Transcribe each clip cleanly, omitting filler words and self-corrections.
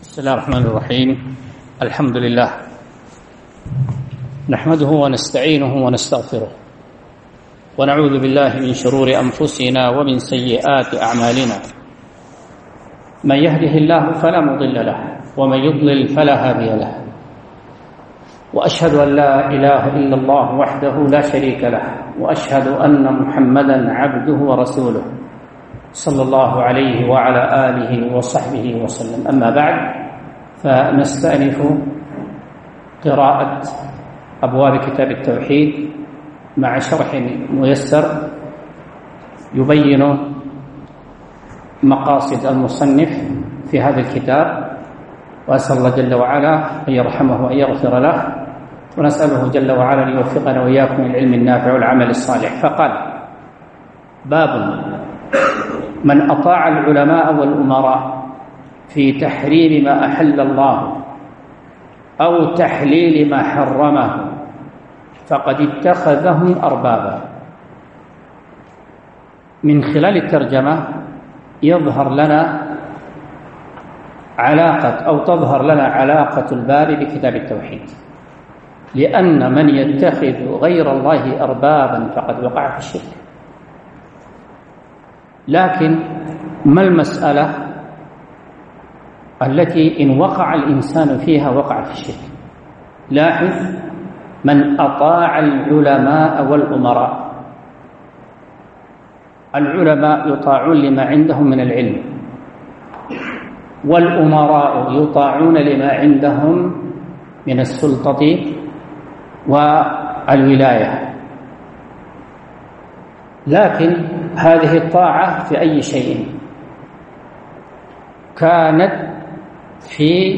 بسم الله الرحمن الرحيم. الحمد لله نحمده ونستعينه ونستغفره ونعوذ بالله من شرور أنفسنا ومن سيئات أعمالنا. من يهده الله فلا مضل له ومن يضلل فلا هادي له، وأشهد أن لا إله إلا الله وحده لا شريك له، وأشهد أن محمدا عبده ورسوله صلى الله عليه وعلى آله وصحبه وسلم. أما بعد، فنستأنف قراءة أبواب كتاب التوحيد مع شرح ميسر يبين مقاصد المصنف في هذا الكتاب، وأسأل الله جل وعلا أن يرحمه وأن يغفر له، ونسأله جل وعلا أن يوفقنا وإياكم للعلم النافع والعمل الصالح. فقال: باب من أطاع العلماء والأمراء في تحريم ما أحل الله أو تحليل ما حرمه فقد اتخذهم أربابا. من خلال الترجمة تظهر لنا علاقة الباب بكتاب التوحيد، لأن من يتخذ غير الله أربابا فقد وقع في الشرك. لكن ما المسألة التي إن وقع الإنسان فيها وقع في الشرك؟ لاحظ: من أطاع العلماء والأمراء. العلماء يطاعون لما عندهم من العلم، والأمراء يطاعون لما عندهم من السلطة والولاية. لكن هذه الطاعة في أي شيء كانت؟ في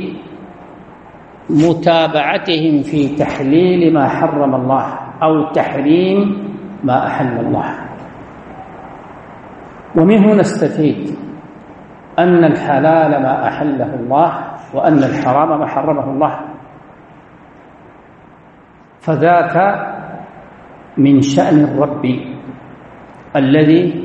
متابعتهم في تحليل ما حرم الله أو تحريم ما أحل الله. ومنه نستفيد أن الحلال ما أحله الله، وأن الحرام ما حرمه الله، فذاك من شأن الرب الذي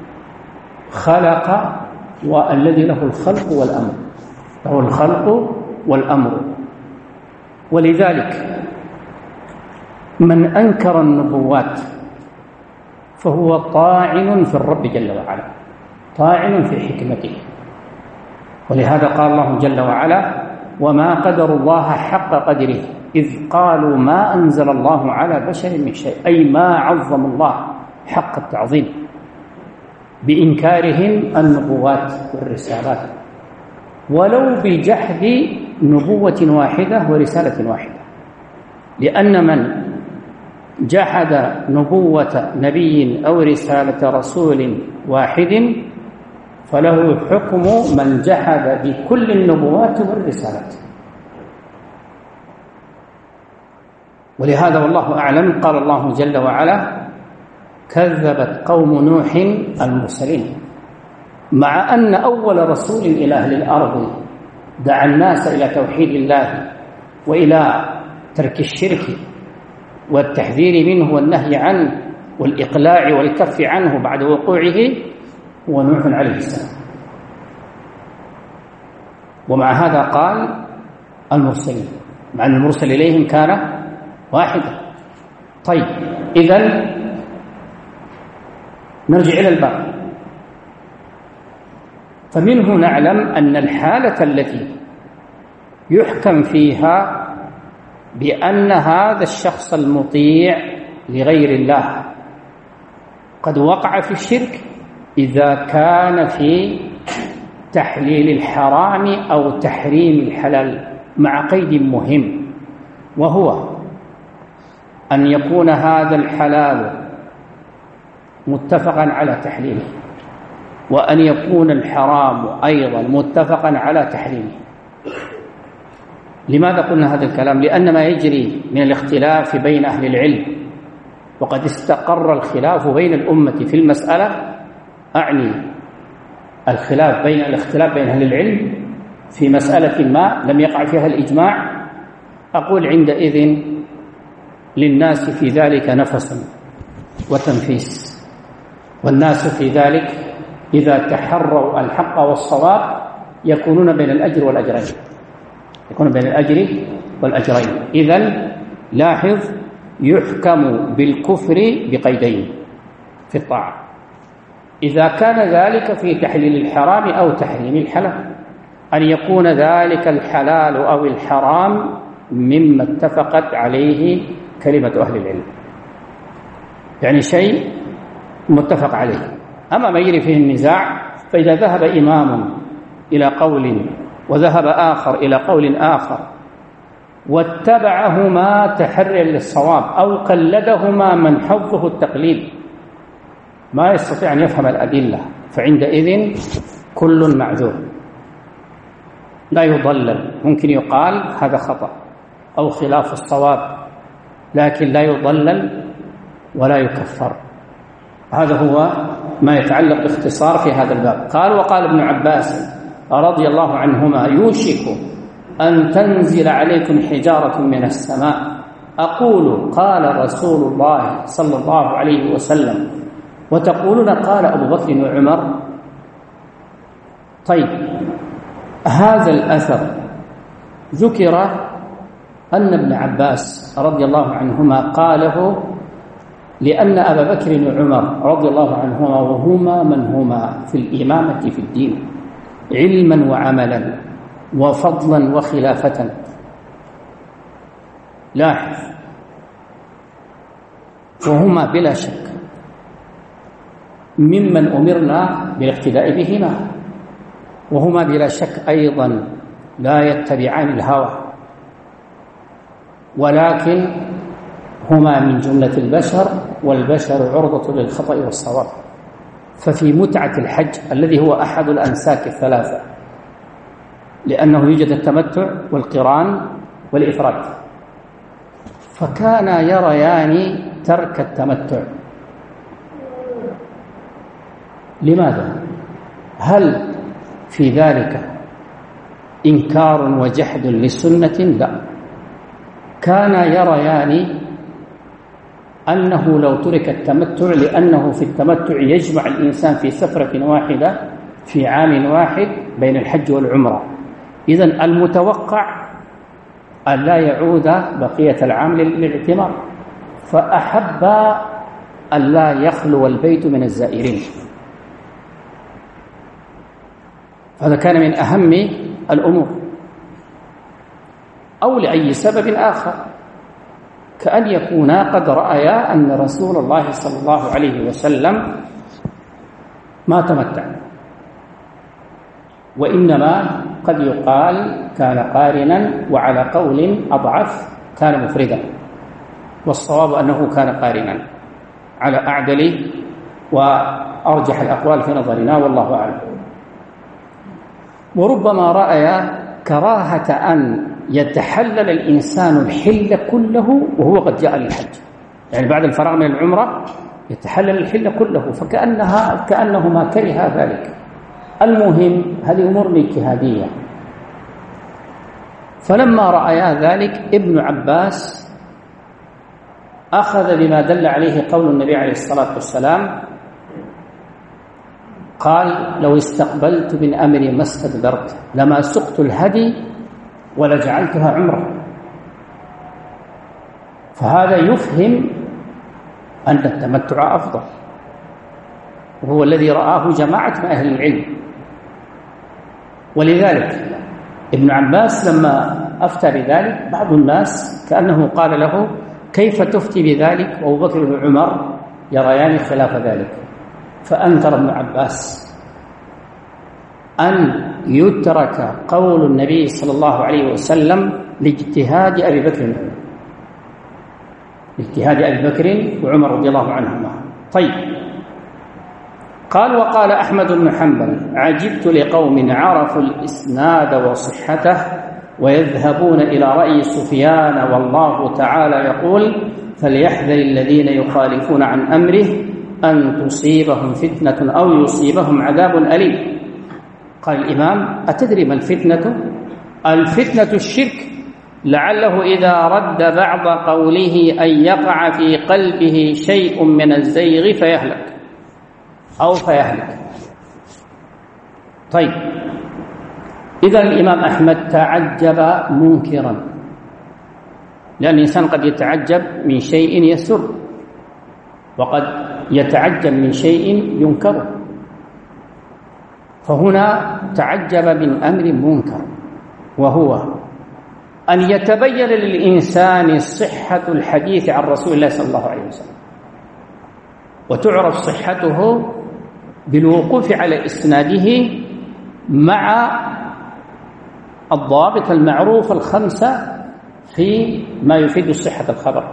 خلق والذي له الخلق والأمر، له الخلق والأمر. ولذلك من أنكر النبوات فهو طاعن في الرب جل وعلا، طاعن في حكمته. ولهذا قال الله جل وعلا: وما قدروا الله حق قدره إذ قالوا ما أنزل الله على بشر من شيء، أي ما عظم الله حق التعظيم بإنكارهم النبوات والرسالات، ولو بجحد نبوة واحدة ورسالة واحدة. لأن من جحد نبوة نبي أو رسالة رسول واحد فله حكم من جحد بكل النبوات والرسالات. ولهذا والله أعلم قال الله جل وعلا: كذبت قوم نوح المرسلين. مع أن أول رسول إلى أهل الأرض دعا الناس إلى توحيد الله وإلى ترك الشرك والتحذير منه والنهي عنه والإقلاع والكف عنه بعد وقوعه، هو نوح عليه السلام. ومع هذا قال المرسلين، مع أن المرسل إليهم كان واحدا. طيب، إذن نرجع إلى الباب. فمنه نعلم أن الحالة التي يحكم فيها بأن هذا الشخص المطيع لغير الله قد وقع في الشرك إذا كان في تحليل الحرام أو تحريم الحلال، مع قيد مهم، وهو أن يكون هذا الحلال متفقا على تحليله، وأن يكون الحرام أيضا متفقا على تحريمه. لماذا قلنا هذا الكلام؟ لأن ما يجري من الاختلاف بين أهل العلم، وقد استقر الخلاف بين الأمة في المسألة، أعني الاختلاف بين أهل العلم في مسألة ما لم يقع فيها الإجماع، أقول عندئذ للناس في ذلك نفس وتنفيس. والناس في ذلك إذا تحروا الحق والصواب يكونون بين الأجر والأجرين، يكونون بين الأجر والأجرين. إذن لاحظ، يحكم بالكفر بقيدين في الطاعة: إذا كان ذلك في تحليل الحرام أو تحريم الحلال، أن يكون ذلك الحلال أو الحرام مما اتفقت عليه كلمة أهل العلم، يعني شيء متفق عليه. أما ما يجري فيه النزاع، فإذا ذهب إمام إلى قول وذهب آخر إلى قول آخر واتبعهما تحريا للصواب أو قلدهما من حظه التقليد، ما يستطيع أن يفهم الأدلة، فعندئذ كل معذور لا يضلل. ممكن يقال هذا خطأ أو خلاف الصواب، لكن لا يضلل ولا يكفر. هذا هو ما يتعلق باختصار في هذا الباب. قال: وقال ابن عباس رضي الله عنهما: يوشك أن تنزل عليكم حجارة من السماء، أقول قال رسول الله صلى الله عليه وسلم، وتقولون قال أبو بكر وعمر. طيب، هذا الأثر ذكر أن ابن عباس رضي الله عنهما قاله لأن أبا بكر وعمر رضي الله عنهما وهما من هما في الإمامة في الدين علما وعملا وفضلا وخلافة. لاحظ، وهما بلا شك ممن أمرنا بالاقتداء بهما، وهما بلا شك أيضا لا يتبعان الهوى، ولكن هما من جملة البشر، والبشر عرضة للخطأ والصواب. ففي متعة الحج الذي هو أحد الأنساك الثلاثة، لأنه يوجد التمتع والقران والإفراد، فكانا يريان ترك التمتع. لماذا؟ هل في ذلك إنكار وجحد للسنة؟ لا، كانا يريان أنه لو ترك التمتع، لأنه في التمتع يجمع الإنسان في سفرة واحدة في عام واحد بين الحج والعمرة، إذن المتوقع أن لا يعود بقية العام للاعتمار، فأحب أن لا يخلو البيت من الزائرين. هذا كان من أهم الأمور، أو لأي سبب آخر، كأن يكونا قد رأيا أن رسول الله صلى الله عليه وسلم ما تمتع، وإنما قد يقال كان قارنا، وعلى قول أضعف كان مفردا، والصواب أنه كان قارنا على أعدل وأرجح الأقوال في نظرنا، والله أعلم. وربما رأى كراهة أن يتحلل الإنسان الحل كله وهو قد جاء للحج، يعني بعد الفراغ من العمرة يتحلل الحل كله، كأنه ما كره ذلك. المهم، هذه أمور اجتهادية. فلما رأى ذلك ابن عباس أخذ بما دل عليه قول النبي عليه الصلاة والسلام، قال: لو استقبلت من أمري ما استدبرت لما سقت الهدي ولجعلتها عمرة. فهذا يفهم أن التمتع أفضل، وهو الذي رآه جماعة من أهل العلم. ولذلك ابن عباس لما أفتى بذلك، بعض الناس كأنه قال له: كيف تفتي بذلك وأبو بكر وعمر يريان خلاف ذلك؟ فأنكر ابن عباس أن يترك قول النبي صلى الله عليه وسلم لاجتهاد أبي بكر وعمر رضي الله عنهما. طيب، قال: وقال أحمد بن حنبل: عجبت لقوم عرفوا الإسناد وصحته ويذهبون إلى رأي سفيان والله تعالى يقول: فليحذر الذين يخالفون عن أمره أن تصيبهم فتنة أو يصيبهم عذاب أليم. قال الإمام: أتدري ما الفتنة؟ الفتنة الشرك، لعله إذا رد بعض قوله أن يقع في قلبه شيء من الزيغ فيهلك أو فيهلك. طيب، إذا الإمام أحمد تعجب منكرا، لأن الإنسان قد يتعجب من شيء يسر، وقد يتعجب من شيء ينكر، فهنا تعجب من أمر منكر، وهو أن يتبين للإنسان صحة الحديث عن رسول الله صلى الله عليه وسلم، وتعرف صحته بالوقوف على إسناده مع الضوابط المعروفة الخمسة في ما يفيد صحة الخبر،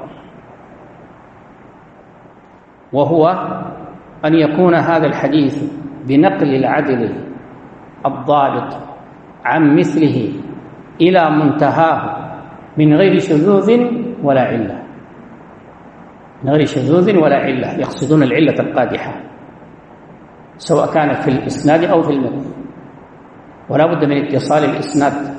وهو أن يكون هذا الحديث بنقل العدل الضابط عن مثله إلى منتهاه من غير شذوذ ولا علة، من غير شذوذ ولا علة، يقصدون العلة القادحة سواء كانت في الإسناد أو في المتن، ولا بد من اتصال الإسناد،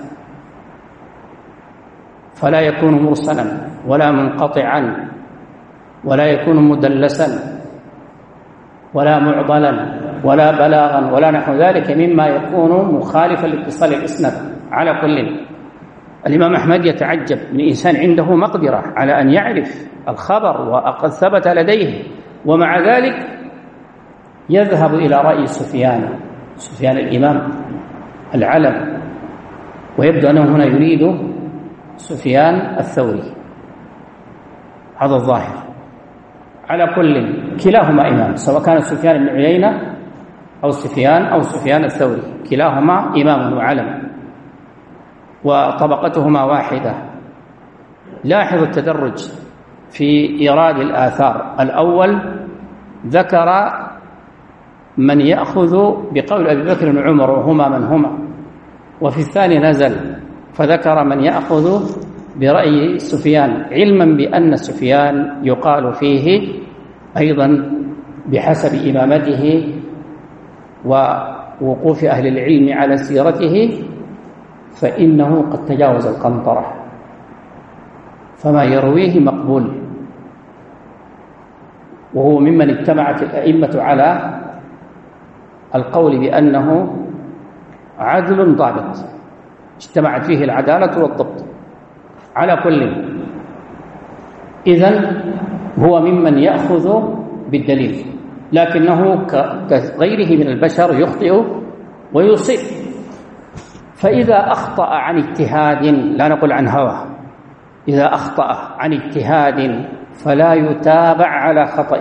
فلا يكون مرسلا ولا منقطعا ولا يكون مدلسا ولا معضلا ولا بلاغا ولا نحو ذلك مما يكون مخالفا لاتصال الإسناد. على كل، الإمام أحمد يتعجب من إنسان عنده مقدرة على أن يعرف الخبر وقد ثبت لديه، ومع ذلك يذهب إلى رأي سفيان الإمام العلم، ويبدو أنه هنا يريد سفيان الثوري، هذا الظاهر. على كل، كلاهما إمام، سواء كان سفيان بن عيينة أو سفيان الثوري، كلاهما إمام وعلم وطبقتهما واحدة. لاحظ التدرج في إيراد الآثار. الأول ذكر من يأخذ بقول أبي بكر وعمر وهما من هما، وفي الثاني نزل فذكر من يأخذ برأي سفيان، علما بأن سفيان يقال فيه أيضا بحسب إمامته ووقوف أهل العلم على سيرته فإنه قد تجاوز القنطرة، فما يرويه مقبول، وهو ممن اجتمعت الأئمة على القول بأنه عدل ضابط، اجتمعت فيه العدالة والضبط. على كل، إذن هو ممن يأخذ بالدليل، لكنه كغيره من البشر يخطئ ويصيب، فإذا أخطأ عن اجتهاد، لا نقول عن هوى، إذا أخطأ عن اجتهاد فلا يتابع على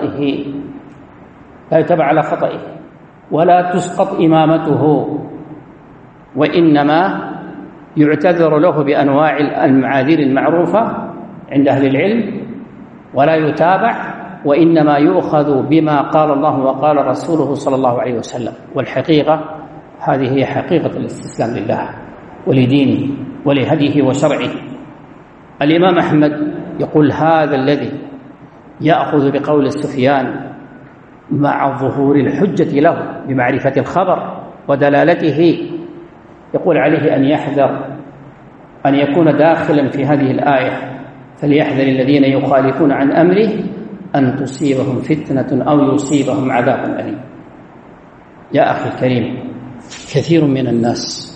خطئه، ولا تسقط إمامته، وإنما يعتذر له بأنواع المعاذير المعروفة عند أهل العلم، ولا يتابع، وإنما يؤخذ بما قال الله وقال رسوله صلى الله عليه وسلم. والحقيقة هذه هي حقيقة الاستسلام لله ولدينه ولهديه وشرعه. الإمام أحمد يقول هذا الذي يأخذ بقول سفيان مع ظهور الحجة له بمعرفة الخبر ودلالته، يقول عليه أن يحذر أن يكون داخلا في هذه الآية، فليحذر الذين يخالفون عن أمره أن تصيبهم فتنة أو يصيبهم عذاب أليم. يا أخي الكريم، كثير من الناس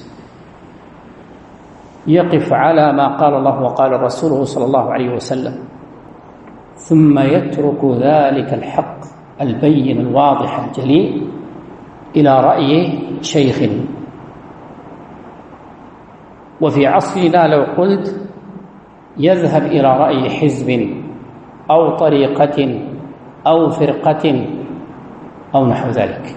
يقف على ما قال الله وقال رسوله صلى الله عليه وسلم، ثم يترك ذلك الحق البين الواضح الجلي إلى رأي شيخ. وفي عصرنا لو قلت يذهب إلى رأي حزب أو طريقة أو فرقة أو نحو ذلك،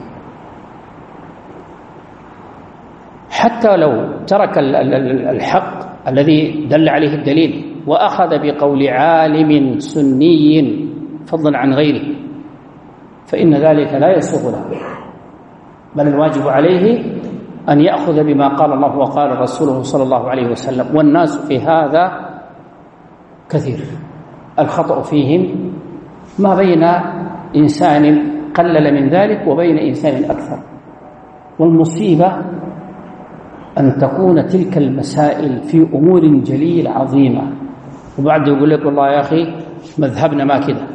حتى لو ترك الحق الذي دل عليه الدليل وأخذ بقول عالم سني فضلا عن غيره، فإن ذلك لا يسوغ له، بل الواجب عليه أن يأخذ بما قال الله وقال رسوله صلى الله عليه وسلم. والناس في هذا كثير، الخطأ فيهم ما بين إنسان قلل من ذلك وبين إنسان أكثر. والمصيبة أن تكون تلك المسائل في أمور جليل عظيمة، وبعد يقول لك والله يا أخي مذهبنا ما كده،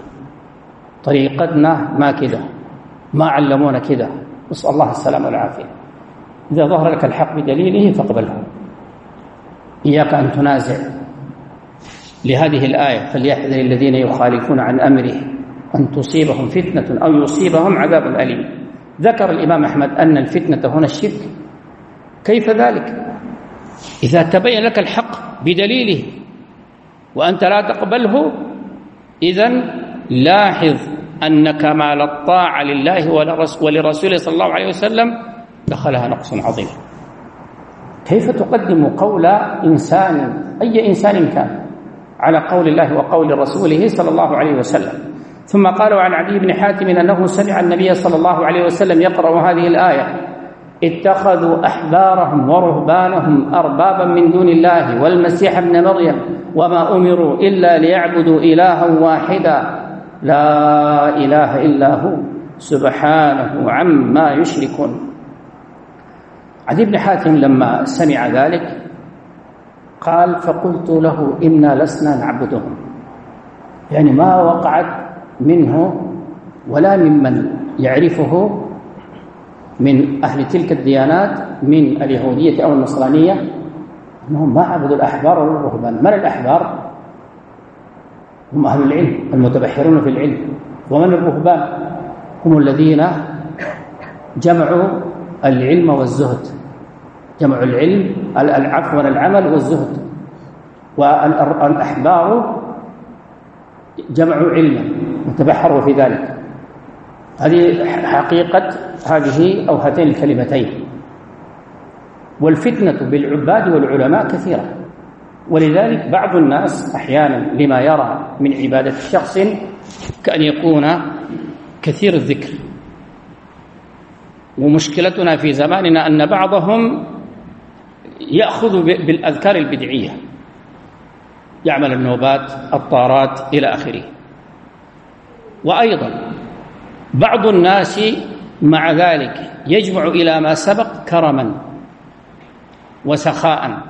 طريقتنا ما كده، ما علمونا كده، نسأل الله السلامة والعافية. إذا ظهر لك الحق بدليله فاقبله، إياك أن تنازع. لهذه الآية فليحذر الذين يخالفون عن أمره أن تصيبهم فتنة أو يصيبهم عذاب أليم. ذكر الإمام أحمد أن الفتنة هنا الشرك. كيف ذلك؟ إذا تبين لك الحق بدليله وأنت لا تقبله، إذن لاحظ أن كمال الطاعة لله ولرسوله صلى الله عليه وسلم دخلها نقص عظيم. كيف تقدم قول إنسان، أي إنسان كان، على قول الله وقول رسوله صلى الله عليه وسلم؟ ثم قالوا عن عدي بن حاتم أنه سمع النبي صلى الله عليه وسلم يقرأ هذه الآية: اتخذوا أحبارهم ورهبانهم أربابا من دون الله والمسيح ابن مريم وما أمروا إلا ليعبدوا إلها واحدا لا إله إلا هو سبحانه عما يشركون. عدي بن حاتم لما سمع ذلك قال: فقلت له إنا لسنا نعبدهم. يعني ما وقعت منه ولا ممن يعرفه من أهل تلك الديانات من اليهودية أو النصرانية أنهم ما عبدوا الأحبار ولا الرهبان. من الأحبار؟ هم أهل العلم المتبحرون في العلم. ومن الرهبان؟ هم الذين جمعوا العلم والزهد، جمعوا العلم العفو والعمل والزهد. والأحبار جمعوا علما وتبحروا في ذلك. هذه حقيقة هذه أو هاتين الكلمتين. والفتنة بالعباد والعلماء كثيرة، ولذلك بعض الناس أحيانا لما يرى من عبادة شخص كأن يكون كثير الذكر. ومشكلتنا في زماننا أن بعضهم يأخذ بالأذكار البدعية، يعمل النوبات الطارات إلى آخره. وأيضا بعض الناس مع ذلك يجمع إلى ما سبق كرما وسخاء،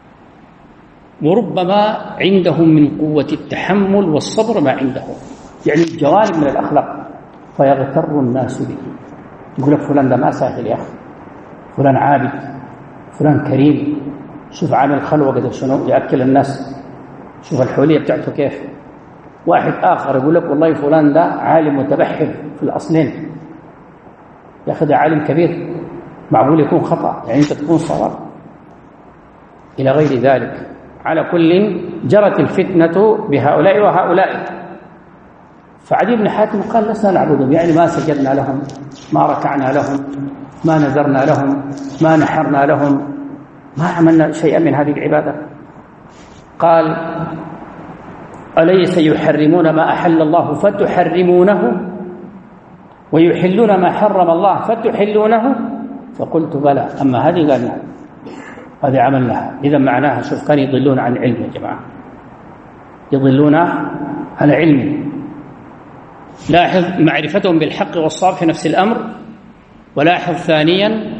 وربما عندهم من قوة التحمل والصبر ما عندهم، يعني الجوانب من الأخلاق، فيغتر الناس به. يقول لك فلان ده ما سهل يا أخي، فلان عابد، فلان كريم، شوف عامل خلوة قدر شنو يأكل الناس، شوف الحولية بتاعته كيف. واحد آخر يقول لك والله فلان ده عالم متبحر في الأصلين، يا أخي ده عالم كبير، معقول يكون خطأ، يعني أنت تكون صواب، إلى غير ذلك. على كل جرت الفتنة بهؤلاء وهؤلاء. فعدي بن حاتم قال: لسنا نعبدهم، يعني ما سجدنا لهم، ما ركعنا لهم، ما نذرنا لهم، ما نحرنا لهم، ما عملنا شيئا من هذه العبادة. قال: أليس يحرمون ما أحل الله فتحرمونه ويحلون ما حرم الله فتحلونه؟ فقلت: بلى. أما هذه قال: نعم، هذه عملناها. إذا معناها شوف، كانوا يضلون عن علم يا جماعة، يضلون عن علم. لاحظ معرفتهم بالحق والصواب في نفس الأمر. ولاحظ ثانيا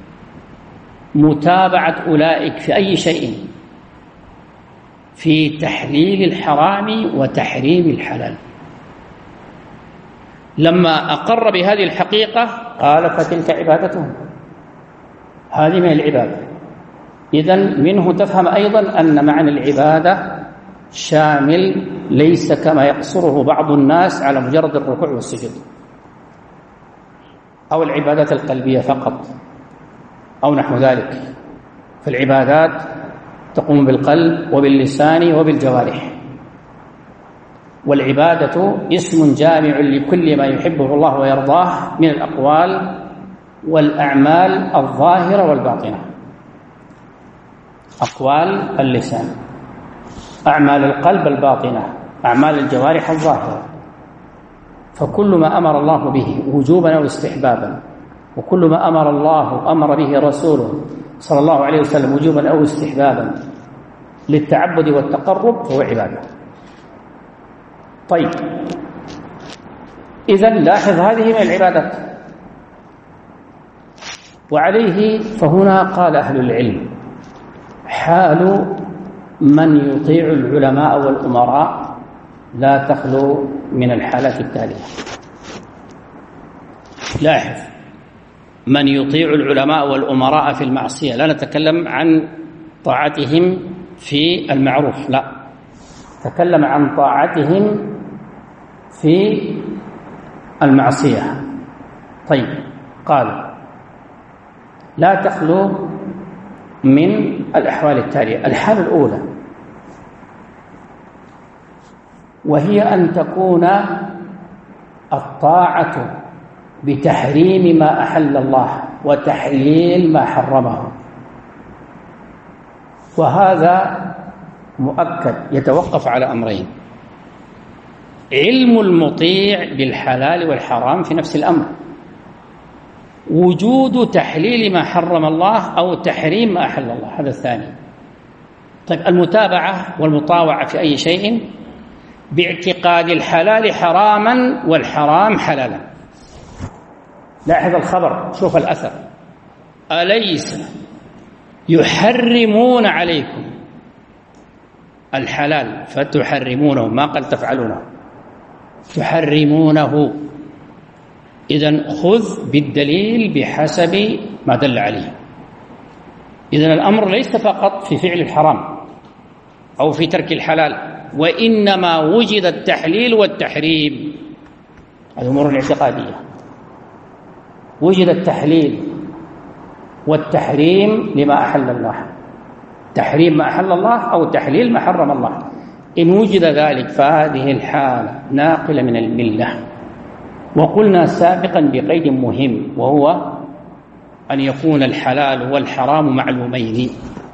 متابعة أولئك في أي شيء، في تحليل الحرام وتحريم الحلال. لما أقر بهذه الحقيقة قال: فتلك عبادتهم، هذه من العبادة. إذن منه تفهم أيضا أن معنى العبادة شامل، ليس كما يقصره بعض الناس على مجرد الركوع والسجود أو العبادات القلبية فقط أو نحو ذلك. فالعبادات تقوم بالقلب وباللسان وبالجوارح. والعبادة اسم جامع لكل ما يحبه الله ويرضاه من الأقوال والأعمال الظاهرة والباطنة. أقوال اللسان، أعمال القلب الباطنة، أعمال الجوارح الظاهرة. فكل ما أمر الله به وجوبا أو استحبابا، وكل ما أمر به رسوله صلى الله عليه وسلم وجوبا أو استحبابا للتعبد والتقرب فهو عبادة. طيب، إذن لاحظ هذه من العبادات. وعليه فهنا قال أهل العلم: حال من يطيع العلماء والأمراء لا تخلو من الحالات التالية. لاحظ، من يطيع العلماء والأمراء في المعصية، لا نتكلم عن طاعتهم في المعروف، لا، نتكلم عن طاعتهم في المعصية. طيب، قال لا تخلو من الأحوال التالية. الحالة الأولى وهي أن تكون الطاعة بتحريم ما أحل الله وتحليل ما حرمه، وهذا مؤكد يتوقف على أمرين: علم المطيع بالحلال والحرام في نفس الأمر، وجود تحليل ما حرم الله أو تحريم ما أحل الله، هذا الثاني. طيب، المتابعة والمطاوعة في أي شيء باعتقاد الحلال حراما والحرام حلالا. لاحظ الخبر، شوف الأثر: أليس يحرمون عليكم الحلال فتحرمونه، ما قال تفعلونه، تحرمونه. إذن خذ بالدليل بحسب ما دل عليه. إذن الأمر ليس فقط في فعل الحرام أو في ترك الحلال، وإنما وجد التحليل والتحريم، هذه أمور الاعتقادية. وجد التحليل والتحريم لما أحل الله، تحريم ما أحل الله أو تحليل ما حرم الله. إن وجد ذلك فهذه الحالة ناقلة من الملة. وقلنا سابقا بقيد مهم، وهو أن يكون الحلال والحرام معلومين،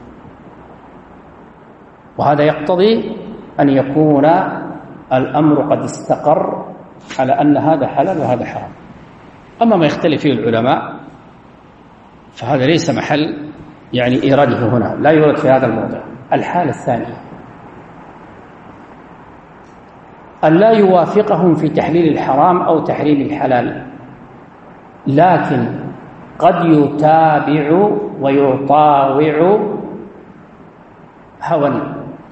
وهذا يقتضي أن يكون الأمر قد استقر على أن هذا حلال وهذا حرام. أما ما يختلف فيه العلماء فهذا ليس محل إيراده هنا، لا يورد في هذا الموضع. الحالة الثانية أن لا يوافقهم في تحليل الحرام أو تحريم الحلال، لكن قد يتابع ويطاوع هوى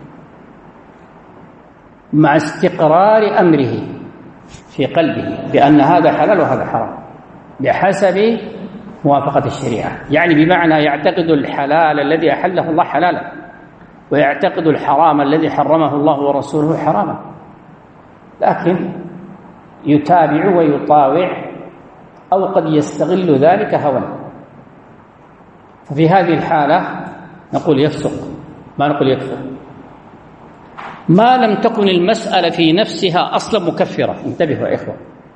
مع استقرار أمره في قلبه بأن هذا حلال وهذا حرام بحسب موافقة الشريعة. بمعنى يعتقد الحلال الذي أحله الله حلالا، ويعتقد الحرام الذي حرمه الله ورسوله حراما، لكن يتابع ويطاوع، أو قد يستغل ذلك هوى. ففي هذه الحالة نقول يفسق، ما نقول يكفر، ما لم تكن المسألة في نفسها أصلا مكفرة. انتبهوا يا إخوة،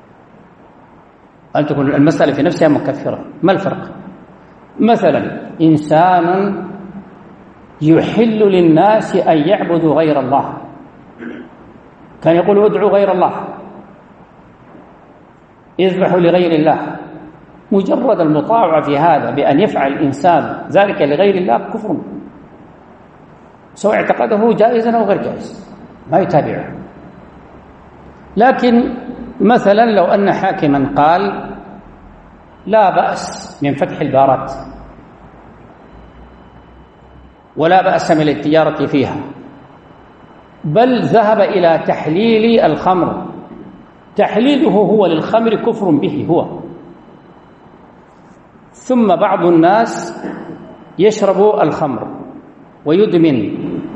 أن تكون المسألة في نفسها مكفرة. ما الفرق؟ مثلا إنسان يحل للناس أن يعبدوا غير الله، كان يقول ادعوا غير الله، اذبحوا لغير الله. مجرد المطاوعة في هذا بأن يفعل الإنسان ذلك لغير الله كفر، سواء اعتقده جائزا أو غير جائز، ما يتابعه. لكن مثلا لو أن حاكما قال لا بأس من فتح البارات ولا بأس من التجارة فيها، بل ذهب إلى تحليل الخمر، تحليله هو للخمر كفر به هو، ثم بعض الناس يشرب الخمر ويدمن،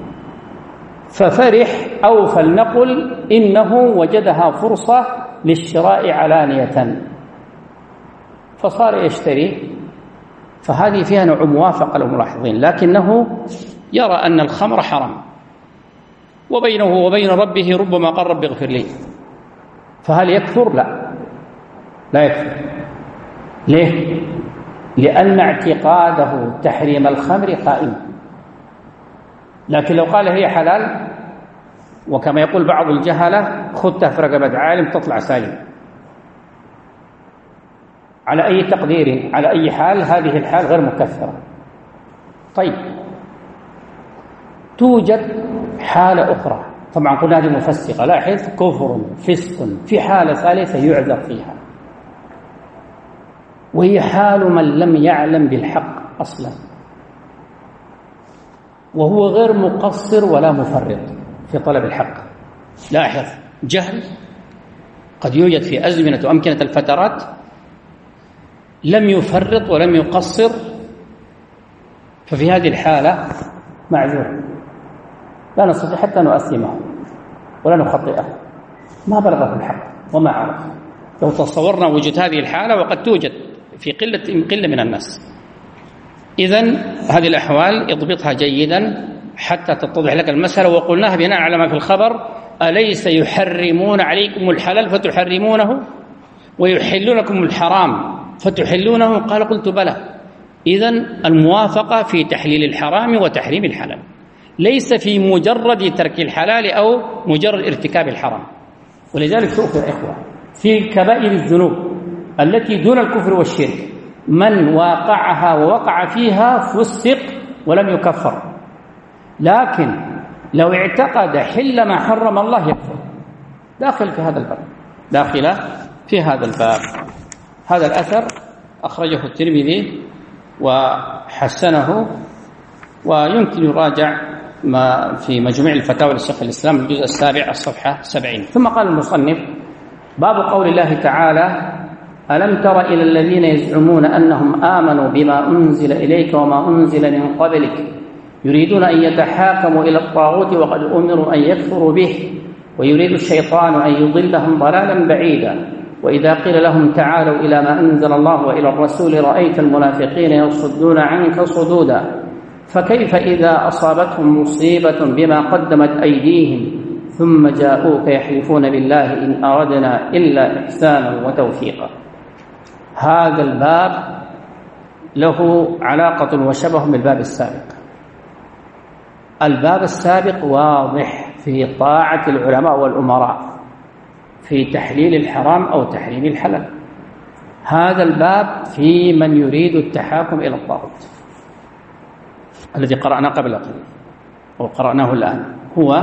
ففرح، أو فلنقل إنه وجدها فرصة للشراء علانية فصار يشتري، فهذه فيها نوع موافقة للملاحظين، لكنه يرى أن الخمر حرام وبينه وبين ربه ربما قال رب اغفر لي، فهل يكفر؟ لا يكفر. ليه؟ لأن اعتقاده تحريم الخمر قائم، لكن لو قال هي حلال، وكما يقول بعض الجهلة خذتها في رقبة عالم تطلع سالم، على أي تقدير، على أي حال، هذه الحال غير مكفرة. طيب، توجد حالة أخرى، طبعا قلنا هذه مفسقة، لاحظ كفر فسق، في حالة ثالثة يعذر فيها، وهي حال من لم يعلم بالحق أصلا، وهو غير مقصر ولا مفرط في طلب الحق. لاحظ، جهل قد يوجد في أزمنة وأمكنة الفترات، لم يفرط ولم يقصر، ففي هذه الحالة معذور، لا نستطيع حتى نؤثمه ولا نخطئه، ما بلغ في الحق وما عرف. لو تصورنا وجود هذه الحالة، وقد توجد في قلة من الناس. إذن هذه الأحوال اضبطها جيدا حتى تتضح لك المسألة. وقلناها بناء على ما في الخبر: أليس يحرمون عليكم الحلال فتحرمونه ويحلونكم الحرام فتحلونه؟ قال: قلت بلى. إذن الموافقة في تحليل الحرام وتحريم الحلال، ليس في مجرد ترك الحلال أو مجرد ارتكاب الحرام. ولذلك شوفوا يا إخوة، في كبائر الذنوب التي دون الكفر والشرك من واقعها ووقع فيها فسق ولم يكفر، لكن لو اعتقد حل ما حرم الله يكفر. داخل في هذا الباب، داخل في هذا الباب. هذا الأثر أخرجه الترمذي وحسنه، ويمكن يراجع ما في مجموع الفتاوى لشيخ الإسلام الجزء 7 الصفحة 70. ثم قال المصنف: باب قول الله تعالى: ألم تر إلى الذين يزعمون أنهم آمنوا بما أنزل إليك وما أنزل من قبلك يريدون أن يتحاكموا إلى الطاغوت وقد أمروا أن يكفروا به ويريد الشيطان أن يضلهم ضلالا بعيدا وإذا قيل لهم تعالوا إلى ما أنزل الله وإلى الرسول رأيت المنافقين يصدون عنك صدودا فكيف إذا أصابتهم مصيبة بما قدمت أيديهم ثم جاءوك يحلفون بالله إن أردنا إلا إحسانا وتوفيقا. هذا الباب له علاقة وشبه بالباب السابق. الباب السابق واضح في طاعة العلماء والأمراء في تحليل الحرام أو تحريم الحلال. هذا الباب في من يريد التحاكم إلى الطاغوت الذي قرأناه قبل قليل وقرأناه الآن، هو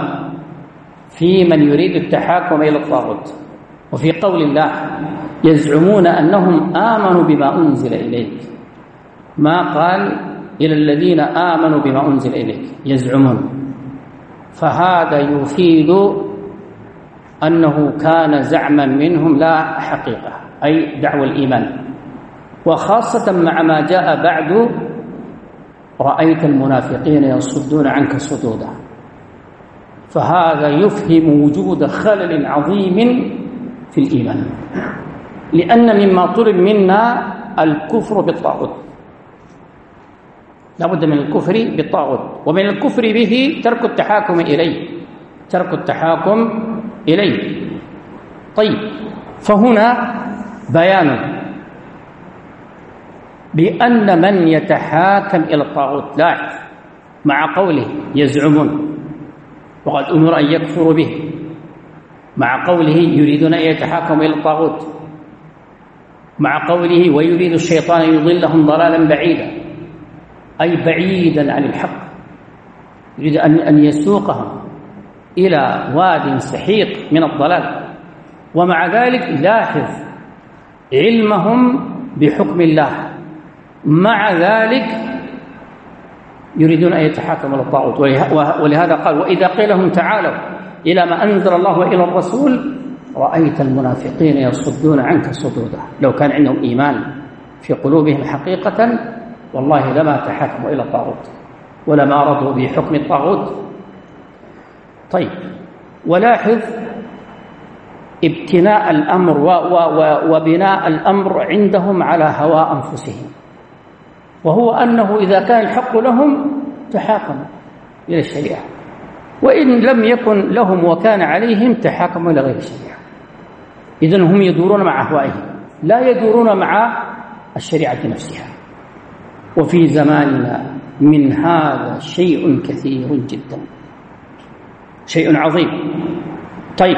في من يريد التحاكم إلى الطاغوت. وفي قول الله: يزعمون أنهم آمنوا بما أنزل إليك، ما قال إلى الذين آمنوا بما أنزل إليك، يزعمون. فهذا يفيد أنه كان زعما منهم لا حقيقة، أي دعوى الإيمان، وخاصة مع ما جاء بعد: رأيت المنافقين يصدون عنك صدودا. فهذا يفهم وجود خلل عظيم في الإيمان، لأن مما طلب منا الكفر بالطاغوت، لا بد من الكفر بالطاغوت، ومن الكفر به ترك التحاكم إليه، ترك التحاكم إليه. طيب، فهنا بيان بأن من يتحاكم إلى الطاغوت، لاحظ مع قوله يزعمون وقد أمر أن يكفروا به، مع قوله يريدون أن يتحاكموا إلى الطاغوت، مع قوله ويريد الشيطان يضلهم ضلالا بعيدا، أي بعيدا عن الحق، يريد أن يسوقهم إلى واد سحيق من الضلال. ومع ذلك لاحظ علمهم بحكم الله، مع ذلك يريدون أن يتحاكموا إلى الطاغوت. ولهذا قال: وإذا قيل لهم تعالوا إلى ما أنزل الله وإلى الرسول رأيت المنافقين يصدون عنك صدودا. لو كان عندهم إيمان في قلوبهم حقيقة والله لما تحاكموا إلى الطاغوت ولما رضوا بحكم الطاغوت. طيب، ولاحظ ابتناء الأمر وبناء الأمر عندهم على هوى أنفسهم، وهو أنه إذا كان الحق لهم تحاكموا إلى الشريعة، وإن لم يكن لهم وكان عليهم تحاكموا إلى غير الشريعة. إذن هم يدورون مع أهوائهم، لا يدورون مع الشريعة نفسها. وفي زماننا من هذا شيء كثير جدا، شيء عظيم. طيب،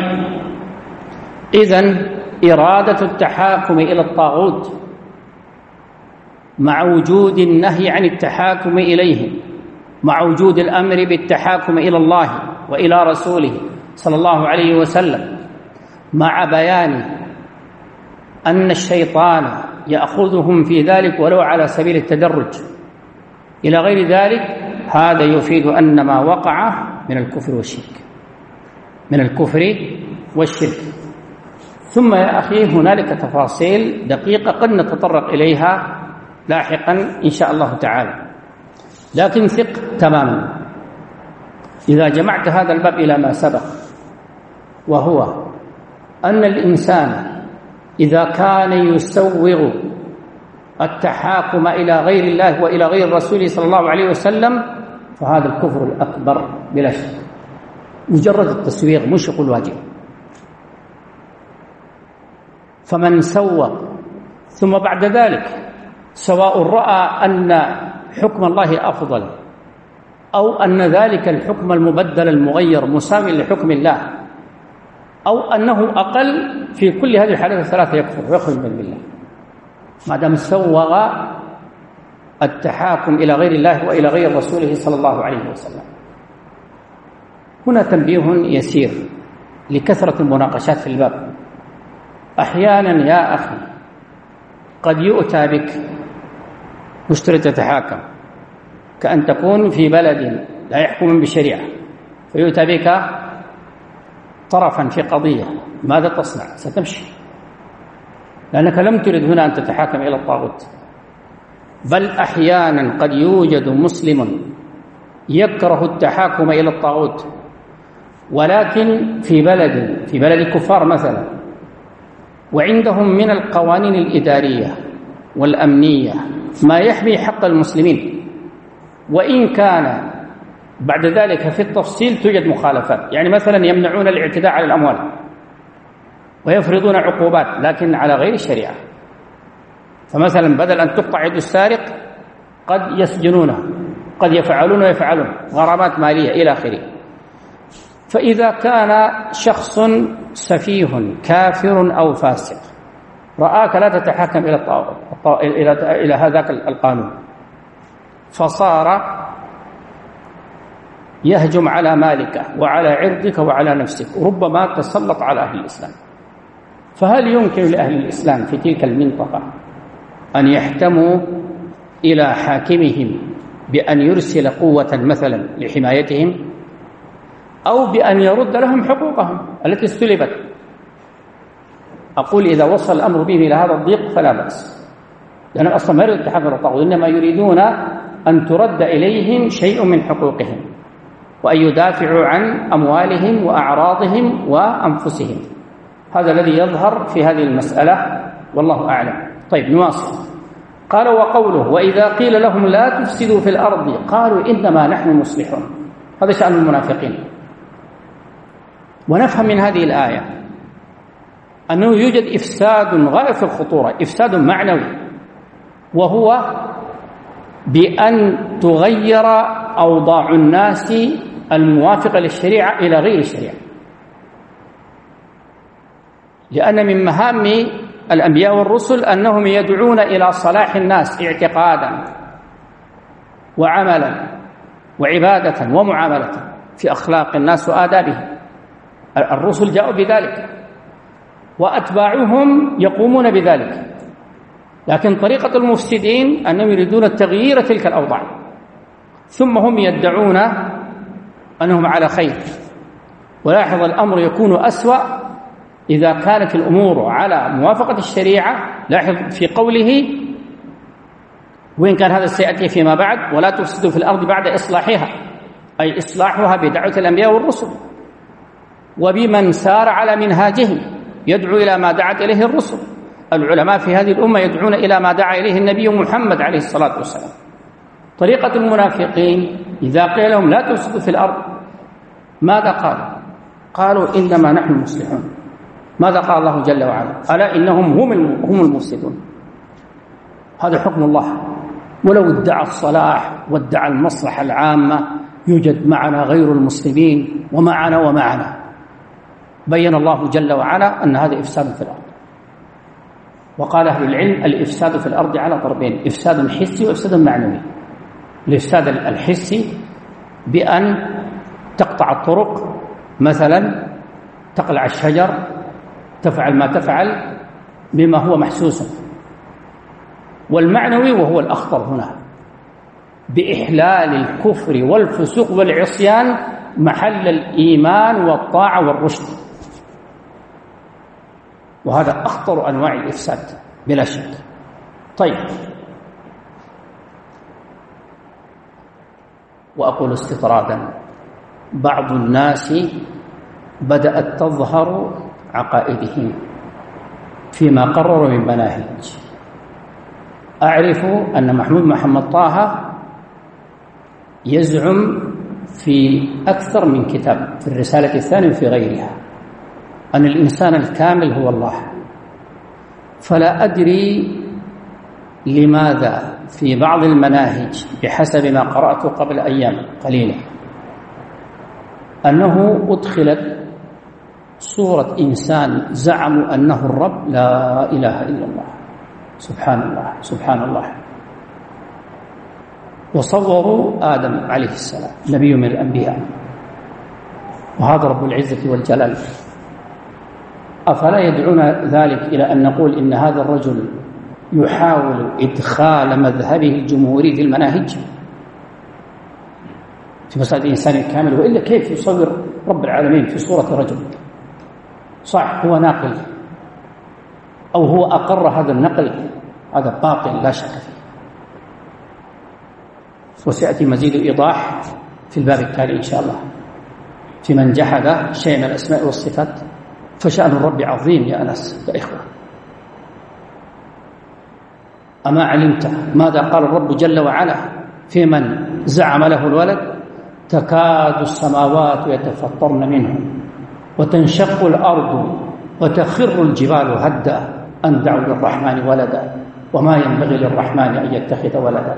إذن إرادة التحاكم إلى الطاغوت مع وجود النهي عن التحاكم إليه، مع وجود الأمر بالتحاكم إلى الله وإلى رسوله صلى الله عليه وسلم، مع بيان أن الشيطان يأخذهم في ذلك ولو على سبيل التدرج إلى غير ذلك، هذا يفيد أن ما وقع من الكفر والشرك، من الكفر والشرك. ثم يا أخي هنالك تفاصيل دقيقة قد نتطرق إليها لاحقا إن شاء الله تعالى، لكن ثق تماما إذا جمعت هذا الباب إلى ما سبق، وهو أن الإنسان إذا كان يسوغ التحاكم إلى غير الله وإلى غير رسوله صلى الله عليه وسلم فهذا الكفر الأكبر بلا شك. مجرد التسويغ مشق الواجب. فمن سوغ ثم بعد ذلك سواء رأى أن حكم الله أفضل أو أن ذلك الحكم المبدل المغير مساوي لحكم الله أو أنه أقل، في كل هذه الحالات الثلاثة يكفر ويخرج من الله ما دام سوغ التحاكم إلى غير الله وإلى غير رسوله صلى الله عليه وسلم. هنا تنبيه يسير لكثرة المناقشات في الباب. أحيانا يا أخي قد يؤتى بك مشتري تتحاكم، كأن تكون في بلد لا يحكم بشريعة، فيؤتى بك طرفا في قضية، ماذا تصنع؟ ستمشي، لأنك لم ترد هنا أن تتحاكم إلى الطاغوت. بل أحيانا قد يوجد مسلم يكره التحاكم إلى الطاغوت، ولكن في بلد الكفار مثلا، وعندهم من القوانين الإدارية والأمنية ما يحمي حق المسلمين، وإن كان بعد ذلك في التفصيل توجد مخالفات. يعني مثلا يمنعون الاعتداء على الأموال ويفرضون عقوبات لكن على غير الشريعة. فمثلا بدل أن تقطع يد السارق قد يسجنونه، قد يفعلون غرامات مالية إلى آخره. فإذا كان شخص سفيه كافر أو فاسق رآك لا تتحكم إلى هذاك القانون، فصار يهجم على مالك وعلى عرضك وعلى نفسك، ربما تسلط على أهل الإسلام. فهل يمكن لأهل الإسلام في تلك المنطقة أن يحتموا إلى حاكمهم بأن يرسل قوة مثلا لحمايتهم، أو بأن يرد لهم حقوقهم التي استلبت؟ أقول إذا وصل الأمر بهم إلى هذا الضيق فلا بأس، لأن أصلا ما يريد التحكم الطاغوت، إنما يريدون أن ترد إليهم شيء من حقوقهم وأن يدافعوا عن أموالهم وأعراضهم وأنفسهم. هذا الذي يظهر في هذه المسألة والله أعلم. طيب نواصل. قال وقوله وإذا قيل لهم لا تفسدوا في الأرض قالوا إنما نحن مصلحون. هذا شأن المنافقين. ونفهم من هذه الآية أنه يوجد إفساد غاية في الخطورة، إفساد معنوي، وهو بأن تغير أوضاع الناس الموافقة للشريعة إلى غير الشريعة. لأن من مهام الأنبياء والرسل أنهم يدعون إلى صلاح الناس اعتقادا وعملا وعبادة ومعاملة في أخلاق الناس وآدابهم. الرسل جاءوا بذلك وأتباعهم يقومون بذلك، لكن طريقة المفسدين أنهم يريدون تغيير تلك الأوضاع، ثم هم يدعون أنهم على خير. ولاحظ الأمر يكون أسوأ إذا كانت الأمور على موافقة الشريعة. لاحظ في قوله وإن كان هذا سيأتي فيما بعد ولا تفسدوا في الأرض بعد إصلاحها، أي إصلاحها بدعوة الأنبياء والرسل وبمن سار على منهاجهم يدعو إلى ما دعت إليه الرسل. العلماء في هذه الأمة يدعون إلى ما دعا إليه النبي محمد عليه الصلاة والسلام. طريقة المنافقين إذا قيل لهم لا تفسدوا في الأرض ماذا قالوا؟ قالوا إنما نحن مصلحون. ماذا قال الله جل وعلا؟ ألا إنهم هم المفسدون. هذا حكم الله. ولو ادعى الصلاح وادعى المصلحة العامة يوجد معنا غير المسلمين ومعنا. بين الله جل وعلا أن هذا إفساد في الأرض. وقال أهل العلم الإفساد في الأرض على ضربين: إفساد حسي وإفساد معنوي. الإفساد الحسي بأن تقطع الطرق مثلا، تقلع الشجر، تفعل ما تفعل بما هو محسوس. والمعنوي وهو الأخطر هنا بإحلال الكفر والفسوق والعصيان محل الإيمان والطاعة والرشد. وهذا أخطر أنواع الإفساد بلا شك. طيب، وأقول استطرادا، بعض الناس بدأت تظهر عقائدهم فيما قرروا من مناهج. أعرف أن محمد طه يزعم في أكثر من كتاب، في الرسالة الثانية وفي غيرها، أن الإنسان الكامل هو الله. فلا أدري لماذا في بعض المناهج بحسب ما قرأت قبل أيام قليلة أنه أدخلت صورة إنسان زعموا أنه الرب، لا إله إلا الله، سبحان الله سبحان الله، وصوروا آدم عليه السلام نبي من الأنبياء، وهذا رب العزة والجلال. أفلا يدعون ذلك إلى أن نقول إن هذا الرجل يحاول إدخال مذهبه الجمهوري في المناهج في مسألة الإنسان الكامل؟ وإلا كيف يصور رب العالمين في صورة رجل؟ صح، هو ناقل أو هو أقر هذا النقل، هذا باطل لا شك فيه، وسيأتي مزيد إيضاح في الباب التالي إن شاء الله في من جحد شيء من الأسماء والصفات. فشأن الرب عظيم يا أنس يا إخوة. أما علمت ماذا قال الرب جل وعلا في من زعم له الولد؟ تكاد السماوات يتفطرن منه وتنشق الأرض وتخر الجبال هدا أن دعوا للرحمن ولدا وما ينبغي للرحمن أن يتخذ ولدا.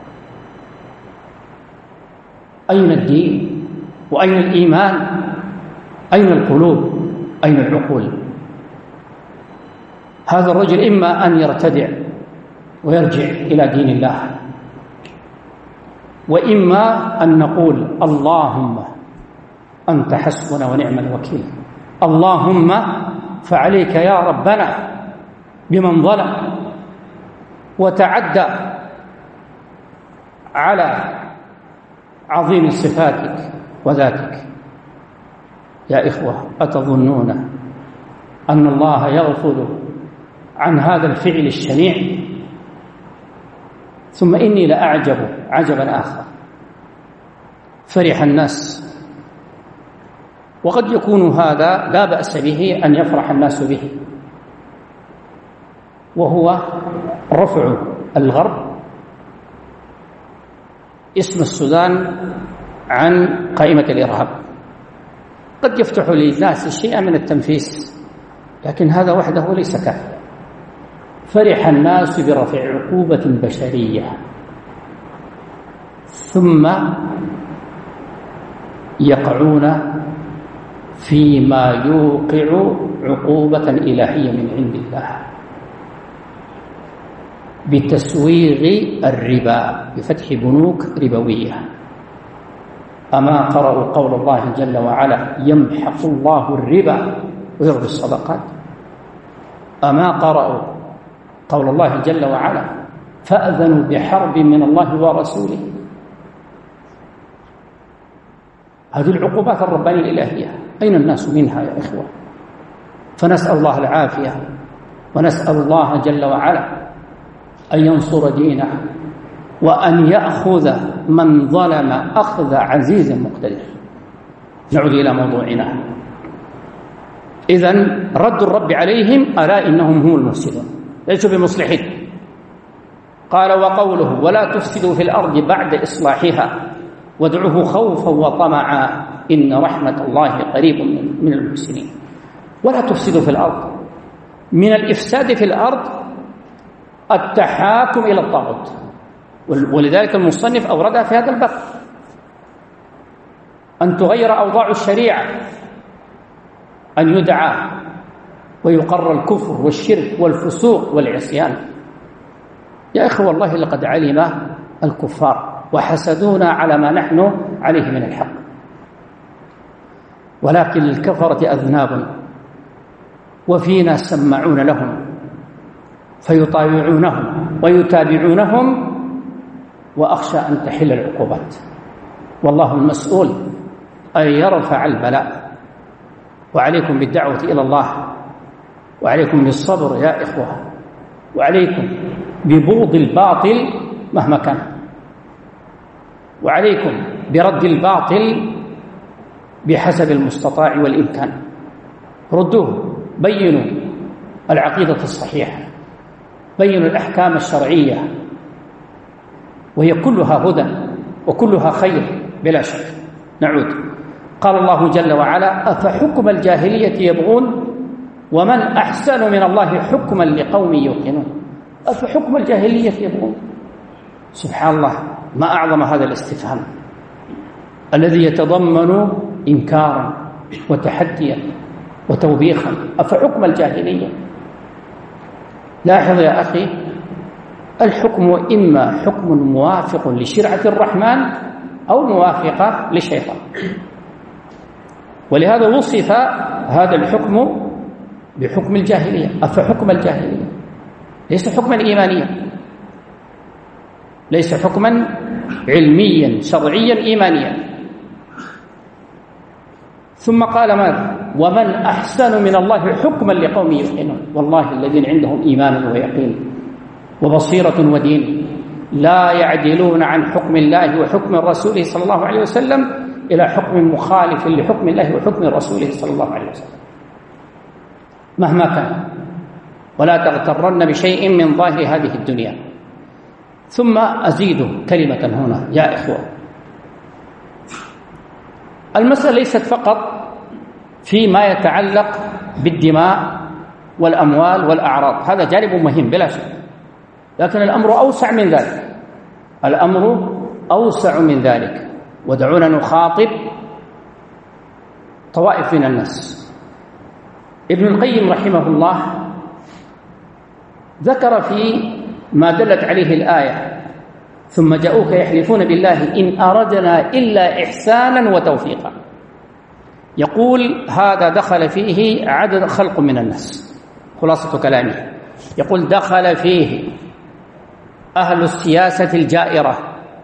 أين الدين وأين الإيمان؟ أين القلوب؟ أين العقول؟ هذا الرجل إما أن يرتدع ويرجع إلى دين الله، وإما أن نقول اللهم أنت حسبنا ونعم الوكيل، اللهم فعليك يا ربنا بمن ظلم وتعدى على عظيم صفاتك وذاتك. يا إخوة، أتظنون أن الله يغفل عن هذا الفعل الشنيع؟ ثم إني لأعجب عجبا آخر، فرح الناس، وقد يكون هذا لا بأس به أن يفرح الناس به، وهو رفع الغرب اسم السودان عن قائمة الإرهاب. قد يفتح للناس شيئا من التنفيس، لكن هذا وحده ليس كافيا. فرح الناس برفع عقوبة بشرية، ثم يقعون فيما يوقع عقوبة إلهية من عند الله بتسويغ الربا بفتح بنوك ربوية. أما قرأوا قول الله جل وعلا يمحق الله الربا ويربي الصدقات؟ أما قرأوا قول الله جل وعلا فأذنوا بحرب من الله ورسوله؟ هذه العقوبات الربانية الإلهية أين الناس منها يا إخوة؟ فنسأل الله العافية، ونسأل الله جل وعلا أن ينصر دينه، وأن يأخذ من ظلم أخذ عزيز مقتدر. نعود إلى موضوعنا. إذن رد الرب عليهم ألا إنهم هم المفسدون ليسوا بمصلحين. قال وقوله ولا تفسدوا في الأرض بعد إصلاحها وادعوه خوفا وطمعا إن رحمة الله قريب من المحسنين. ولا تفسدوا في الأرض، من الإفساد في الأرض التحاكم إلى الطاغوت، ولذلك المصنف أوردها في هذا الباب، أن تغير أوضاع الشريعة، أن يدعى ويقر الكفر والشرك والفسوق والعصيان. يا إخوة والله لقد علم الكفار وحسدونا على ما نحن عليه من الحق، ولكن للكفرة أذناب وفينا سمعون لهم فيطاوعونهم ويتابعونهم، وأخشى أن تحل العقوبات. والله المسؤول أن يرفع البلاء، وعليكم بالدعوة إلى الله وعليكم بالصبر يا إخوة، وعليكم ببغض الباطل مهما كان، وعليكم برد الباطل بحسب المستطاع والإمكان. ردوه، بينوا العقيدة الصحيحة، بينوا الأحكام الشرعية، وهي كلها هدى وكلها خير بلا شك. نعود، قال الله جل وعلا: أفحكم الجاهلية يبغون ومن أحسن من الله حكما لقوم يوقنون. أفحكم الجاهلية يبغون، سبحان الله، ما أعظم هذا الاستفهام الذي يتضمن إنكارا وتحديا وتوبيخا. أفحكم الجاهلية. لاحظ يا أخي، الحكم إما حكم موافق لشرعة الرحمن أو موافقة للشيطان، ولهذا وصف هذا الحكم بحكم الجاهلية. أفحكم الجاهلية، ليس حكما إيمانيا، ليس حكما علميا شرعيا إيمانيا. ثم قال ماذا؟ ومن أحسن من الله حكما لقوم يوقنون. والله الذين عندهم إيمان ويقين وبصيرة ودين لا يعدلون عن حكم الله وحكم رسوله صلى الله عليه وسلم إلى حكم مخالف لحكم الله وحكم رسوله صلى الله عليه وسلم مهما كان، ولا تغترن بشيء من ظاهر هذه الدنيا. ثم أزيد كلمة هنا يا إخوة، المسألة ليست فقط فيما يتعلق بالدماء والأموال والأعراض، هذا جانب مهم بلا شك، لكن الأمر أوسع من ذلك، الأمر أوسع من ذلك. ودعونا نخاطب طوائف من الناس. ابن القيم رحمه الله ذكر في ما دلت عليه الآية: ثم جاءوك يحلفون بالله إن أردنا إلا إحسانا وتوفيقا. يقول هذا دخل فيه عدد خلق من الناس، خلاصة كلامه يقول دخل فيه أهل السياسة الجائرة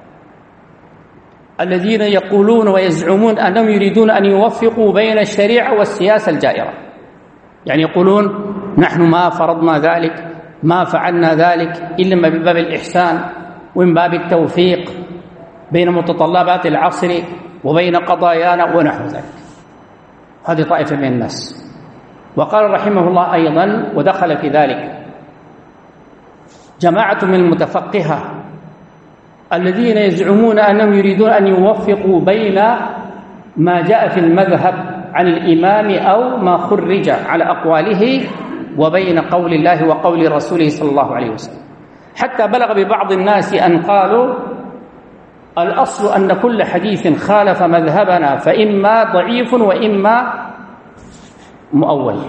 الذين يقولون ويزعمون أنهم يريدون أن يوفقوا بين الشريعة والسياسة الجائرة، يعني يقولون نحن ما فرضنا ذلك، ما فعلنا ذلك إلا من باب الإحسان ومن باب التوفيق بين متطلبات العصر وبين قضايانا ونحو ذلك. هذه طائفة من الناس. وقال رحمه الله أيضا ودخل في ذلك جماعة من المتفقهة الذين يزعمون أنهم يريدون أن يوفقوا بين ما جاء في المذهب عن الإمام أو ما خرج على أقواله وبين قول الله وقول رسوله صلى الله عليه وسلم، حتى بلغ ببعض الناس أن قالوا الأصل أن كل حديث خالف مذهبنا فإما ضعيف وإما مؤول،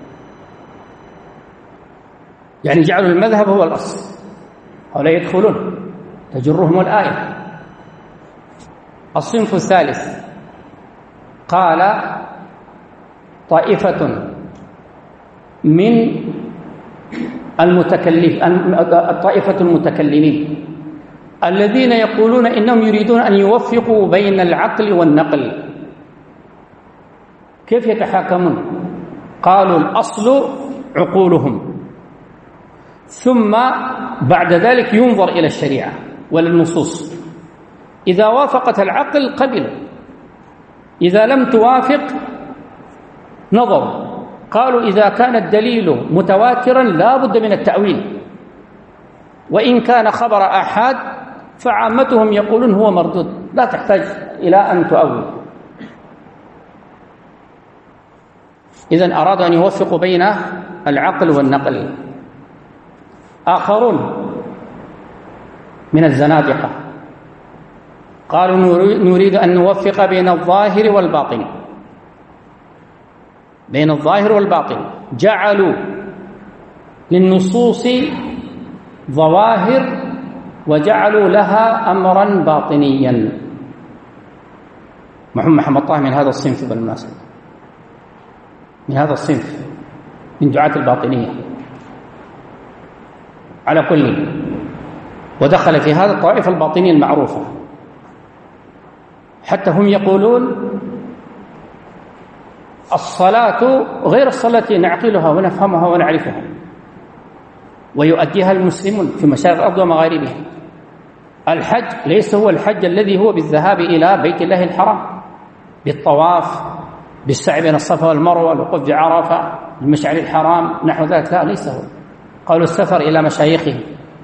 يعني جعلوا المذهب هو الأصل. هؤلاء يدخلون تجرهم الآية. الصنف الثالث قال طائفة من طائفة المتكلمين الذين يقولون إنهم يريدون أن يوفقوا بين العقل والنقل. كيف يتحاكمون؟ قالوا الأصل عقولهم، ثم بعد ذلك ينظر إلى الشريعة وللنصوص، إذا وافقت العقل قبلوا، إذا لم توافق نظروا. قالوا إذا كان الدليل متواترا لا بد من التأويل، وإن كان خبر آحاد فعامتهم يقولون هو مردود، لا تحتاج إلى أن تؤول. إذن أرادوا أن يوفقوا بين العقل والنقل. آخرون من الزنادقة قالوا نريد أن نوفق بين الظاهر والباطن، بين الظاهر والباطن، جعلوا للنصوص ظواهر وجعلوا لها أمرا باطنيا. محمد طه من هذا الصنف بالمناسبة، من هذا الصنف من دعاة الباطنية على كل، ودخل في هذا الطائفة الباطنية المعروفة، حتى هم يقولون الصلاة غير الصلاة التي نعقلها ونفهمها ونعرفها ويؤديها المسلمون في مشارق الأرض ومغاربها. الحج ليس هو الحج الذي هو بالذهاب إلى بيت الله الحرام بالطواف بالسعي بين الصفا والمروة والوقوف بعرفة المشعر الحرام نحو ذلك، لا ليس هو. قالوا السفر إلى مشايخهم.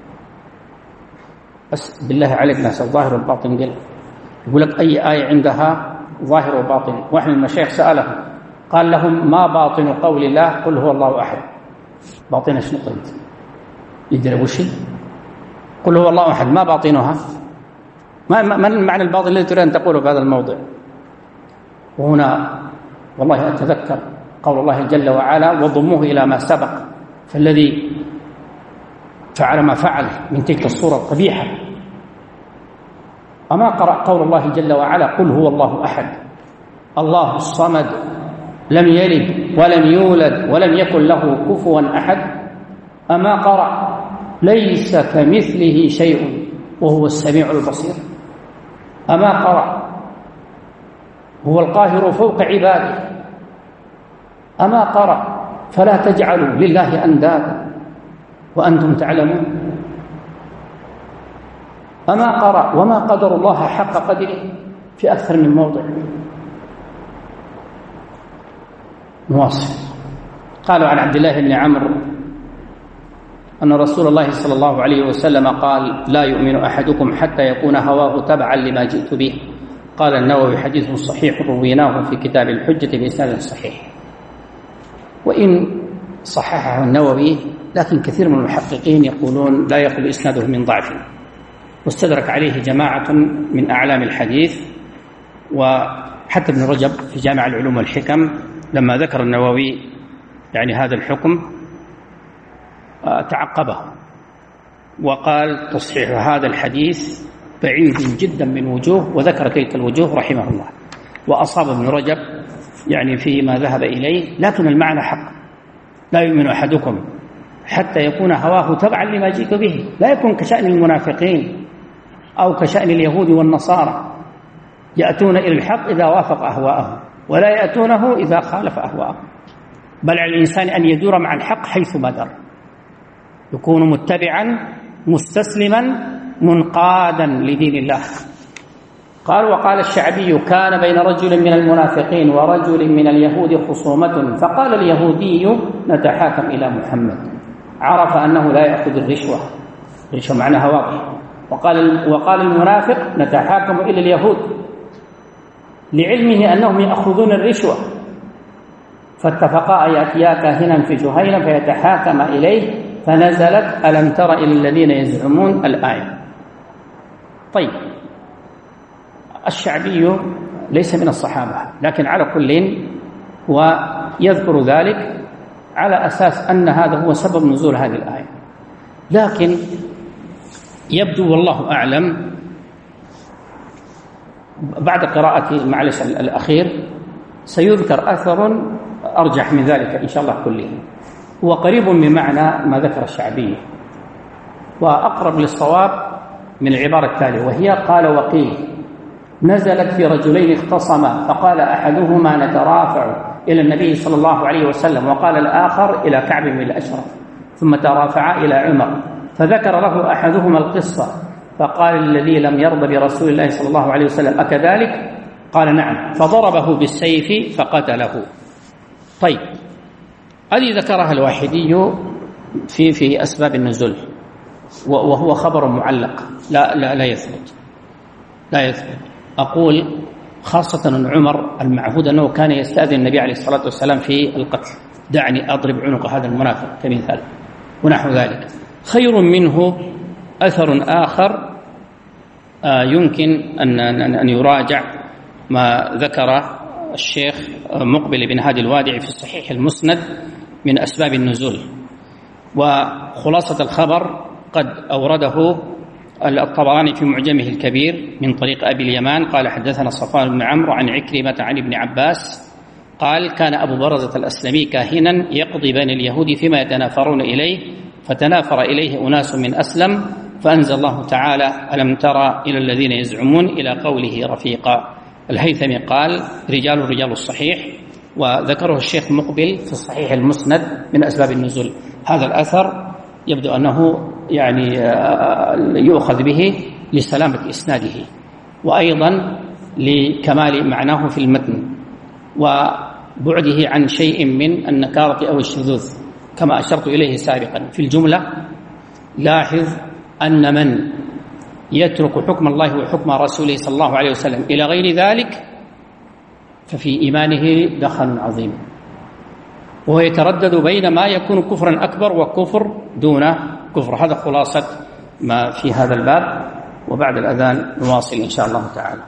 بس بالله عليك ناس الظاهر والباطن قل، يقول لك أي آية عندها ظاهر وباطن. واحد من المشايخ سألهم قال لهم ما باطن قول الله قل هو الله أحد؟ باطنها شنو قلت؟ يدري وش قل هو الله أحد ما باطنها؟ ما المعنى الباطن الذي تريد أن تقوله في هذا الموضع؟ وهنا والله أتذكر قول الله جل وعلا وضموه إلى ما سبق، فالذي فعل ما فعل من تلك الصورة القبيحة أما قرأ قول الله جل وعلا قل هو الله أحد الله الصمد لم يلد ولم يولد ولم يكن له كفوا أحد؟ أما قرأ ليس كمثله شيء وهو السميع البصير؟ أما قرأ هو القاهر فوق عباده؟ أما قرأ فلا تجعلوا لله أندادا وأنتم تعلمون؟ أما قرأ وما قدر الله حق قدره في أكثر من موضع؟ مواصل. قالوا عن عبد الله بن عمرو أن رسول الله صلى الله عليه وسلم قال لا يؤمن أحدكم حتى يكون هواه تبعا لما جئت به. قال النووي حديث صحيح رويناه في كتاب الحجة بإسناد صحيح، وإن صححه النووي لكن كثير من المحققين يقولون لا يخلو إسناده من ضعف، واستدرك عليه جماعة من أعلام الحديث. وحتى ابن رجب في جامع العلوم والحكم لما ذكر النووي يعني هذا الحكم تعقبه وقال تصحيح هذا الحديث بعيد جدا من وجوه، وذكر تلك الوجوه رحمه الله. وأصاب ابن رجب يعني فيما ذهب إليه، لكن المعنى حق. لا يؤمن أحدكم حتى يكون هواه تبعا لما جئت به، لا يكون كشأن المنافقين أو كشأن اليهود والنصارى يأتون إلى الحق إذا وافق أهواءهم ولا يأتونه إذا خالف أهواءهم، بل على الإنسان أن يدور مع الحق حيث ما دار، يكون متبعا مستسلما منقادا لدين الله. قال وقال الشعبي كان بين رجل من المنافقين ورجل من اليهود خصومة، فقال اليهودي نتحاكم إلى محمد، عرف أنه لا يأخذ الرشوة معناها واضح. وقال المنافق نتحاكم إلى اليهود لعلمه أنهم يأخذون الرشوة، فاتفقا يأتيا كاهنا في جهينة فيتحاكم إليه، فنزلت ألم تر إلى الذين يزعمون الآية. طيب الشعبي ليس من الصحابة، لكن على كل ويذكر ذلك على أساس أن هذا هو سبب نزول هذه الآية. لكن يبدو والله أعلم بعد قراءة المعلش الأخير سيذكر أثر أرجح من ذلك إن شاء الله كله، هو قريب من معنى ما ذكر الشعبي وأقرب للصواب من العبارة التالية، وهي قال وقيل نزلت في رجلين اختصما فقال أحدهما نترافع إلى النبي صلى الله عليه وسلم، وقال الآخر إلى كعب بن الأشرف، ثم ترافعا إلى عمر، فذكر له أحدهما القصة فقال الذي لم يرضى برسول الله صلى الله عليه وسلم أكذلك؟ قال نعم، فضربه بالسيف فقتله. طيب هذه ذكرها الواحدي في أسباب النزول، وهو خبر معلق لا يثبت. أقول خاصة أن عمر المعهود أنه كان يستأذن النبي عليه الصلاة والسلام في القتل، دعني أضرب عنق هذا المنافق كمثال ونحو ذلك. خير منه أثر آخر يمكن أن يراجع ما ذكر الشيخ مقبل بن هادي الوادعي في الصحيح المسند من أسباب النزول، وخلاصة الخبر قد أورده الطبراني في معجمه الكبير من طريق أبي اليمان قال حدثنا صفوان بن عمرو عن عكرمة عن ابن عباس قال كان أبو برزة الأسلمي كاهنا يقضي بين اليهود فيما يتنافرون إليه، فتنافر إليه أناس من أسلم، فأنزل الله تعالى ألم ترى إلى الذين يزعمون إلى قوله رفيقا. الهيثمي قال رجال الصحيح وذكره الشيخ مقبل في الصحيح المسند من أسباب النزول. هذا الأثر يبدو أنه يعني يؤخذ به لسلامة إسناده، وأيضا لكمال معناه في المتن، وبعده عن شيء من النكارة أو الشذوذ كما أشرت إليه سابقا. في الجملة لاحظ أن من يترك حكم الله وحكم رسوله صلى الله عليه وسلم إلى غير ذلك ففي إيمانه دخل عظيم، وهو يتردد بين ما يكون كفرا أكبر وكفر دون كفر. هذا خلاصة ما في هذا الباب، وبعد الأذان نواصل إن شاء الله تعالى.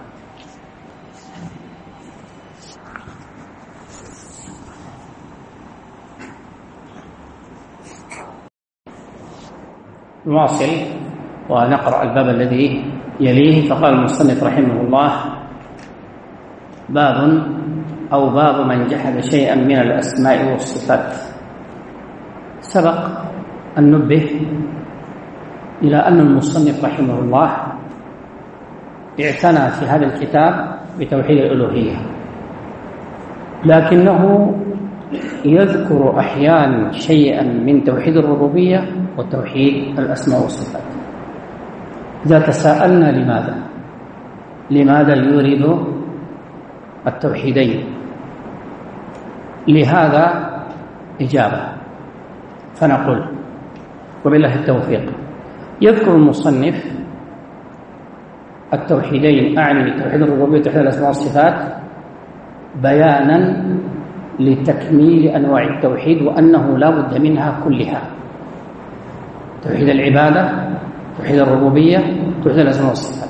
نواصل ونقرأ الباب الذي يليه. فقال المصنف رحمه الله: باب أو باب من جحد شيئا من الأسماء والصفات. سبق أن نبه إلى أن المصنف رحمه الله اعتنى في هذا الكتاب بتوحيد الألوهية، لكنه يذكر أحيانا شيئا من توحيد الربوبية وتوحيد الأسماء والصفات. إذا تساءلنا لماذا يورد التوحيدين، لهذا إجابة، فنقول وبالله التوفيق. يذكر المصنف التوحيدين، أعني توحيد الربوبية وتوحيد الأسماء والصفات، بيانا لتكميل أنواع التوحيد وأنه لا بد منها كلها: توحيد العبادة، توحيد الربوبية، توحيد الأسماء والصفات.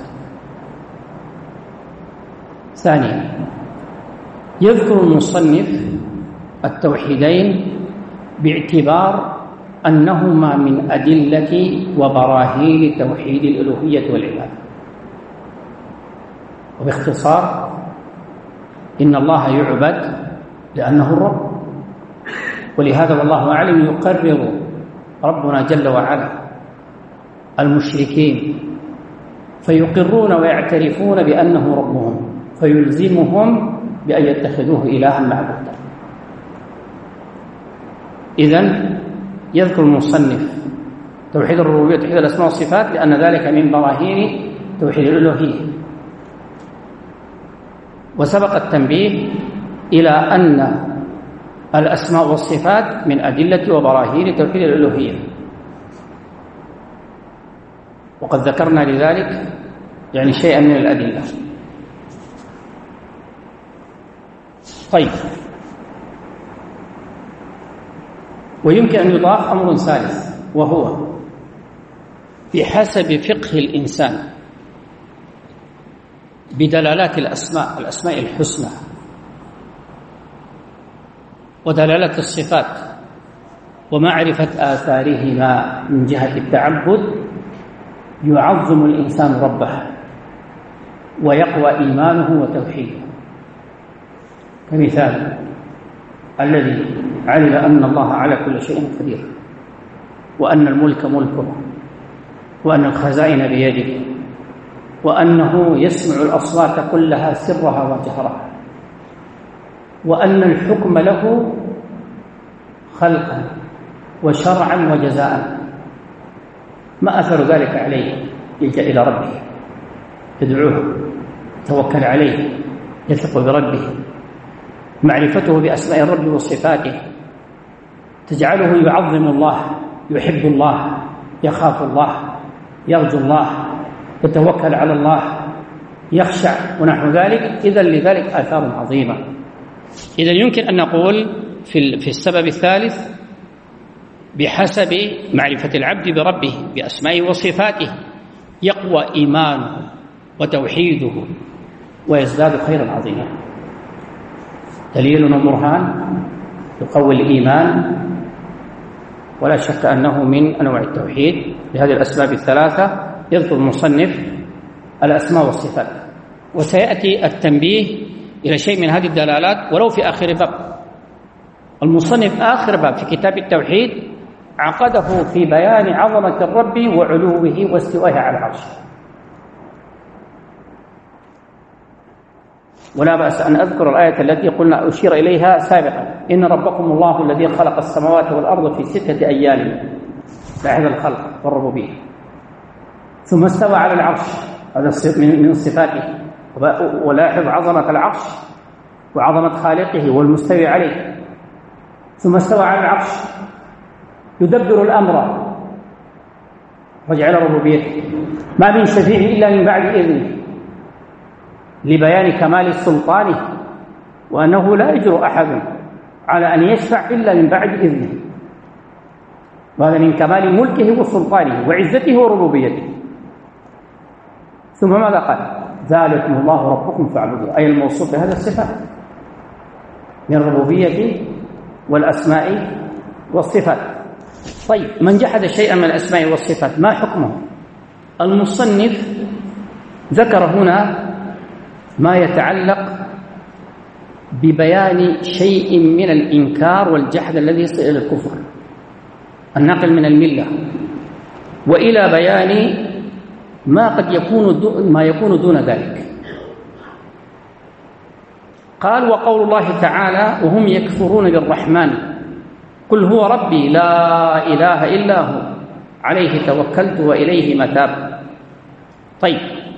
ثانيا، يذكر المصنف التوحيدين باعتبار أنهما من أدلة وبراهين توحيد الألوهية والعبادة. وباختصار، إن الله يعبد لأنه الرب، ولهذا والله أعلم يقرر ربنا جل وعلا المشركين فيقرون ويعترفون بأنه ربهم، فيلزمهم بأن يتخذوه إلها معبودا. إذن يذكر المصنف توحيد الربوبية وتوحيد الأسماء والصفات لأن ذلك من براهين توحيد الألوهية. وسبق التنبيه إلى أن الأسماء والصفات من أدلة وبراهين توحيد الألوهية، وقد ذكرنا لذلك يعني شيئا من الأدلة. طيب، ويمكن أن يضاف أمر ثالث، وهو بحسب فقه الإنسان بدلالات الأسماء الحسنى ودلالات الصفات ومعرفة آثارهما من جهة التعبد، يعظم الإنسان ربه ويقوى إيمانه وتوحيده. كمثال الذي علم أن الله على كل شيء قدير، وأن الملك ملكه، وأن الخزائن بيده، وأنه يسمع الأصوات كلها سرها وجهرها، وأن الحكم له خلقا وشرعا وجزاء. ما أثر ذلك عليه؟ يلجأ إلى ربه، يدعوه، يتوكل عليه، يثق بربه. معرفته بأسماء الرب وصفاته تجعله يعظم الله، يحب الله، يخاف الله، يرجو الله، يتوكل على الله، يخشع ونحو ذلك. إذن لذلك آثار عظيمة. إذن يمكن أن نقول في السبب الثالث بحسب معرفة العبد بربه بأسمائه وصفاته يقوى إيمانه وتوحيده ويزداد خيرا عظيما. دليل وبرهان يقوي الإيمان، ولا شك أنه من أنواع التوحيد. بهذه الأسباب الثلاثة يذكر المصنف الأسماء والصفات، وسيأتي التنبيه إلى شيء من هذه الدلالات ولو في آخر باب. المصنف آخر باب في كتاب التوحيد عقده في بيان عظمة الرب وعلوه واستوائه على العرش. ولا بأس أن أذكر الآية التي قلنا أشير إليها سابقا: إن ربكم الله الذي خلق السماوات والأرض في 6 أيام. لاحظ الخلق والربوبية. ثم استوى على العرش، هذا من صفاته. ولاحظ عظمة العرش وعظمة خالقه والمستوي عليه. ثم استوى على العرش يدبر الأمر، رجع إلى ربوبيته. ما من شفيع إلا من بعد إذنه، لبيان كمال سلطانه، وأنه لا يجرؤ أحد على أن يشفع إلا من بعد إذنه، وهذا من كمال ملكه وسلطانه وعزته وربوبيته. ثم ماذا قال؟ ذلكم الله ربكم فاعبدوه، أي الموصوف بهذه الصفات من الربوبية والأسماء والصفات. طيب، من جحد شيئا من الأسماء والصفات ما حكمه؟ المصنف ذكر هنا ما يتعلق ببيان شيء من الإنكار والجحد الذي يصل إلى الكفر، النقل من الملة، وإلى بيان ما قد يكون دون ذلك. قال: وقول الله تعالى: وهم يكفرون بالرحمن قل هو ربي لا إله إلا هو عليه توكلت وإليه متاب. طيب،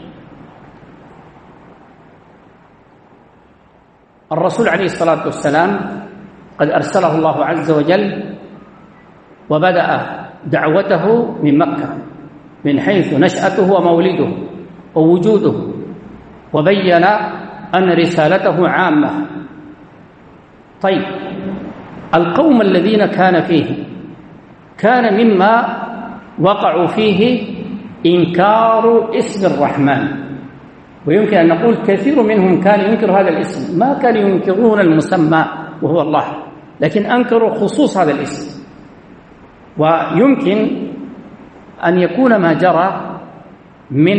الرسول عليه الصلاة والسلام قد أرسله الله عز وجل وبدأ دعوته من مكة، من حيث نشأته ومولده ووجوده، وبين أن رسالته عامة. طيب، القوم الذين كان فيه كان مما وقعوا فيه إنكار اسم الرحمن، ويمكن أن نقول كثير منهم كان ينكر هذا الاسم، ما كانوا ينكرون المسمى وهو الله، لكن أنكروا خصوص هذا الاسم. ويمكن أن يكون ما جرى من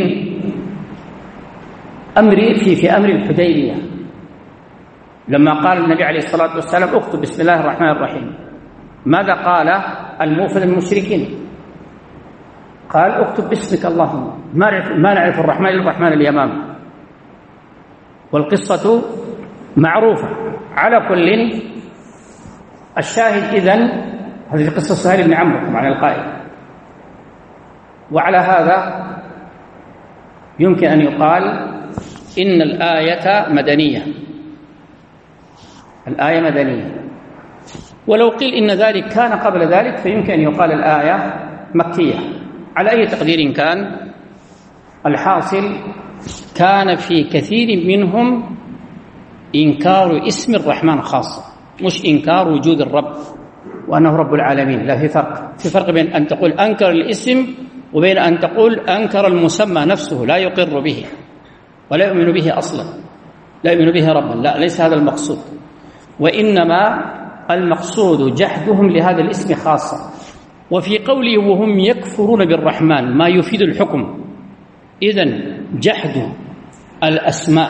في أمر الحديبية، لما قال النبي عليه الصلاة والسلام: اكتب بسم الله الرحمن الرحيم، ماذا قال الموفد المشركين؟ قال: اكتب باسمك اللهم، ما نعرف الرحمن إلا الرحمن اليمامي. والقصة معروفة. على كل، الشاهد إذن هذه قصة سهيل بن عمرو معنى القائل. وعلى هذا يمكن أن يقال إن الآية مدنية، الآية مدنية. ولو قيل إن ذلك كان قبل ذلك فيمكن أن يقال الآية مكية. على أي تقدير كان، الحاصل كان في كثير منهم إنكار اسم الرحمن خاصة، مش إنكار وجود الرب وأنه رب العالمين. لا، في فرق بين أن تقول أنكر الاسم وبين أن تقول أنكر المسمى نفسه، لا يقر به ولا يؤمن به أصلا، لا يؤمن به ربا. لا، ليس هذا المقصود، وإنما المقصود جحدهم لهذا الاسم خاصة. وفي قوله وهم يكفرون بالرحمن ما يفيد الحكم. إذن جحد الأسماء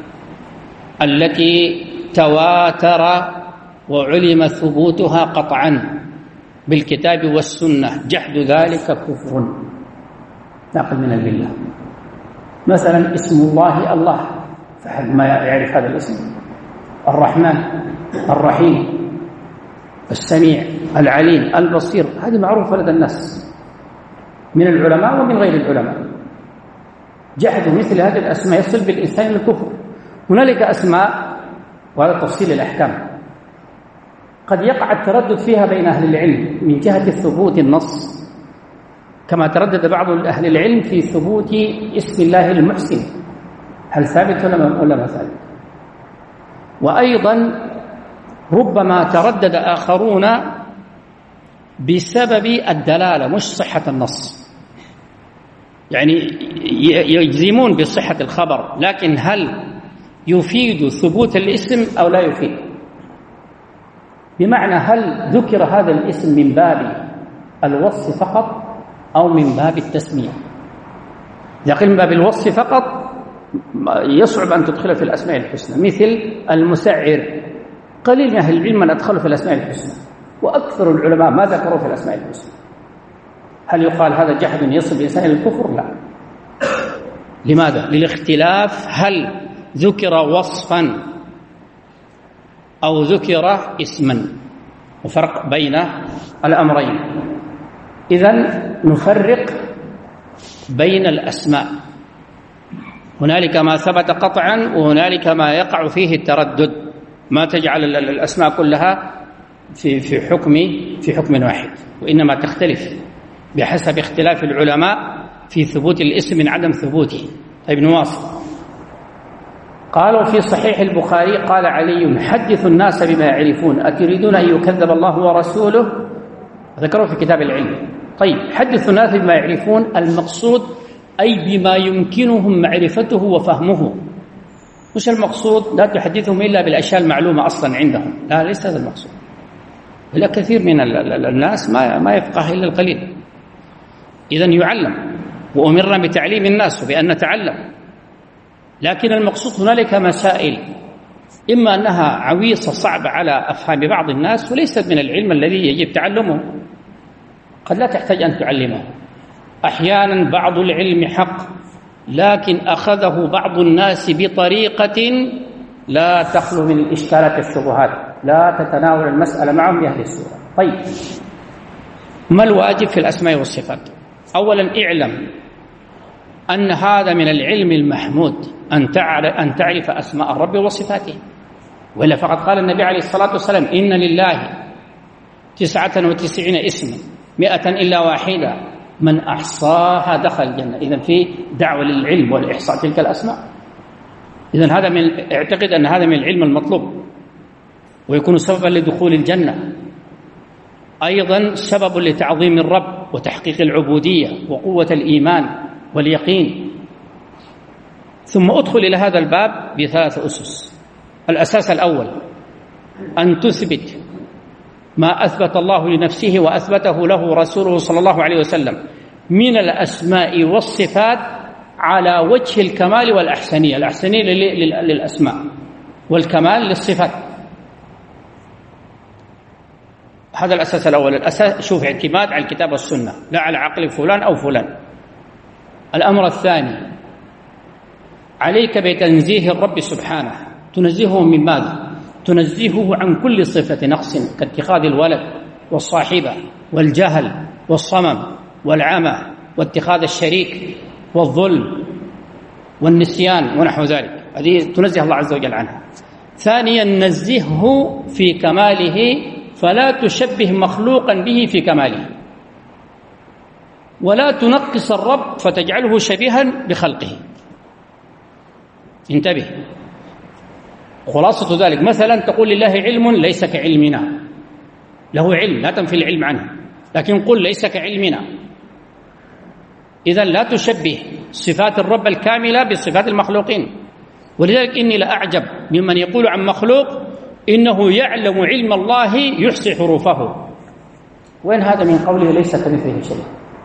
التي تواتر وعلم ثبوتها قطعا بالكتاب والسنة، جحد ذلك كفر ناقل من الملة. مثلا اسم الله الله، فحد ما يعرف هذا الاسم، الرحمن الرحيم السميع العليم البصير، هذه معروفة لدى الناس من العلماء ومن غير العلماء. جحد مثل هذه الأسماء يصل بالإنسان الكفر. هنالك أسماء، وهذا تفصيل الأحكام، قد يقع التردد فيها بين أهل العلم من جهة ثبوت النص، كما تردد بعض أهل العلم في ثبوت اسم الله المحسن، هل ثابت ولا ما ثابت. وأيضا ربما تردد آخرون بسبب الدلالة مش صحة النص، يعني يجزمون بصحة الخبر، لكن هل يفيد ثبوت الاسم أو لا يفيد؟ بمعنى هل ذكر هذا الاسم من باب الوصف فقط أو من باب التسمية؟ إذا قيل من باب الوصف فقط يصعب أن تدخله في الأسماء الحسنى، مثل المسعر، قليل من أهل العلم من أدخله في الأسماء الحسنى، وأكثر العلماء ما ذكروا في الأسماء الحسنى. هل يقال هذا جحد يصل بإنسان الكفر؟ لا. لماذا؟ للاختلاف هل ذكر وصفا أو ذكر اسما، وفرق بين الأمرين. إذن نفرق بين الأسماء، هنالك ما ثبت قطعا وهنالك ما يقع فيه التردد، ما تجعل الأسماء كلها في حكم واحد، وإنما تختلف بحسب اختلاف العلماء في ثبوت الاسم من عدم ثبوته. ابن واصل قالوا في صحيح البخاري قال علي: حدثوا الناس بما يعرفون أتريدون أن يكذب الله ورسوله؟ ذكروا في كتاب العلم. طيب، حدثوا الناس بما يعرفون، المقصود أي بما يمكنهم معرفته وفهمه، مش المقصود لا تحدثهم إلا بالأشياء المعلومة أصلا عندهم، لا، ليس هذا المقصود. إلا كثير من الناس ما يفقه إلا القليل. إذن يعلم، وأمرنا بتعليم الناس وبأن نتعلم، لكن المقصود هنالك مسائل إما أنها عويصة صعبة على أفهام بعض الناس وليست من العلم الذي يجب تعلمه، قد لا تحتاج أن تعلمه. أحيانا بعض العلم حق، لكن أخذه بعض الناس بطريقة لا تخلو من الإشكالات والشبهات، لا تتناول المسألة معهم بأهل السورة. طيب، ما الواجب في الأسماء والصفات؟ أولا اعلم أن هذا من العلم المحمود، أن تعرف أسماء الرب وصفاته، وإلا فقد قال النبي عليه الصلاة والسلام: إن لله 99 اسما 100 إلا واحدة من أحصاها دخل الجنة. إذن في دعوة للعلم والإحصاء تلك الأسماء. إذن هذا اعتقد أن هذا من العلم المطلوب ويكون سببا لدخول الجنة، أيضا سبب لتعظيم الرب وتحقيق العبودية وقوة الإيمان واليقين. ثم أدخل إلى هذا الباب بثلاث أسس. الأساس الأول أن تثبت ما أثبت الله لنفسه وأثبته له رسوله صلى الله عليه وسلم من الأسماء والصفات على وجه الكمال والأحسنية. الأحسنية للأسماء والكمال للصفات. هذا الأساس الأول. الأساس شوف اعتماد على الكتاب والسنة، لا على عقل فلان أو فلان. الأمر الثاني عليك بتنزيه الرب سبحانه. تنزهه من ماذا؟ تنزهه عن كل صفة نقص كاتخاذ الولد والصاحبة والجهل والصمم والعمى واتخاذ الشريك والظلم والنسيان ونحو ذلك. هذه تنزه الله عز وجل عنها. ثانيا نزهه في كماله فلا تشبه مخلوقا به في كماله، ولا تنقص الرب فتجعله شبيها بخلقه. انتبه، خلاصة ذلك مثلا تقول لله علم ليس كعلمنا، له علم لا تنفي العلم عنه، لكن قل ليس كعلمنا. إذن لا تشبه صفات الرب الكاملة بصفات المخلوقين. ولذلك إني لأعجب ممن يقول عن مخلوق إنه يعلم علم الله يحصي حروفه. وين هذا من قوله ليس كمثله شيء؟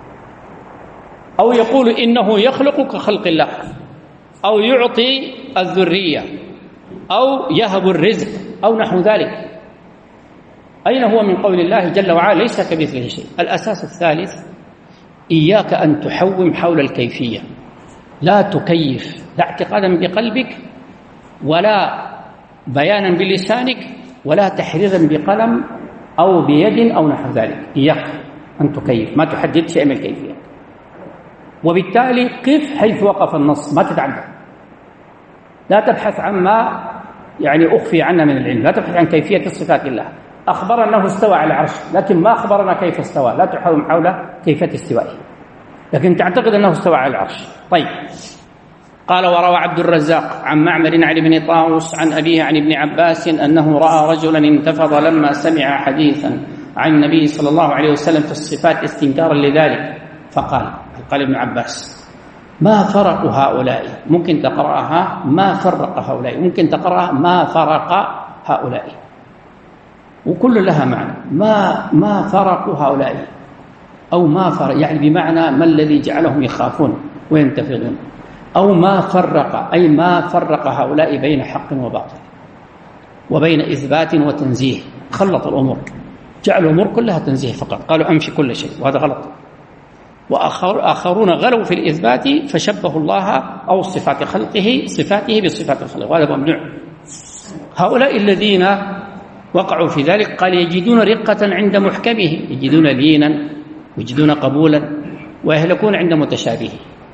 أو يقول إنه يخلق كخلق الله، أو يعطي الذرية، أو يهب الرزق، أو نحو ذلك. أين هو من قول الله جل وعلا ليس كمثله شيء؟ الأساس الثالث إياك أن تحوم حول الكيفية، لا تكيف، لا اعتقادا بقلبك ولا بيانا بلسانك ولا تحريرا بقلم أو بيد أو نحو ذلك. إياك أن تكيف، ما تحدد شيء من الكيفية. وبالتالي قف حيث وقف النص، ما تتعدى. لا تبحث عما أخفي عنا من العلم، لا تبحث عن كيفية صفات الله. أخبر أنه استوى على العرش، لكن ما أخبرنا كيف استوى، لا تحاوم حول كيفية استوائه، لكن تعتقد أنه استوى على العرش. طيب، قال: وروى عبد الرزاق عن معمر عن ابن طاووس عن أبيه عن ابن عباس أنه رأى رجلا انتفض لما سمع حديثا عن النبي صلى الله عليه وسلم في الصفات استنكارا لذلك، فقال ابن عباس: ما فرق هؤلاء. ممكن تقرأها ما فرق هؤلاء، ممكن تقرأها ما فرق هؤلاء، وكل لها معنى. ما فرق هؤلاء، أو ما فرق بمعنى ما الذي جعلهم يخافون وينتفضون، أو ما فرق أي ما فرق هؤلاء بين حق وباطل وبين إثبات وتنزيه. خلط الأمور، جعلوا الأمور كلها تنزيه فقط، قالوا أمشي كل شيء، وهذا غلط. وآخرون غلوا في الإثبات فشبهوا الله أو صفاته بصفات الخلق، وهذا ممنوع. هؤلاء الذين وقعوا في ذلك قال يجدون رقة عند محكمه، يجدون لينا ويجدون قبولا، ويهلكون عند متشابهه.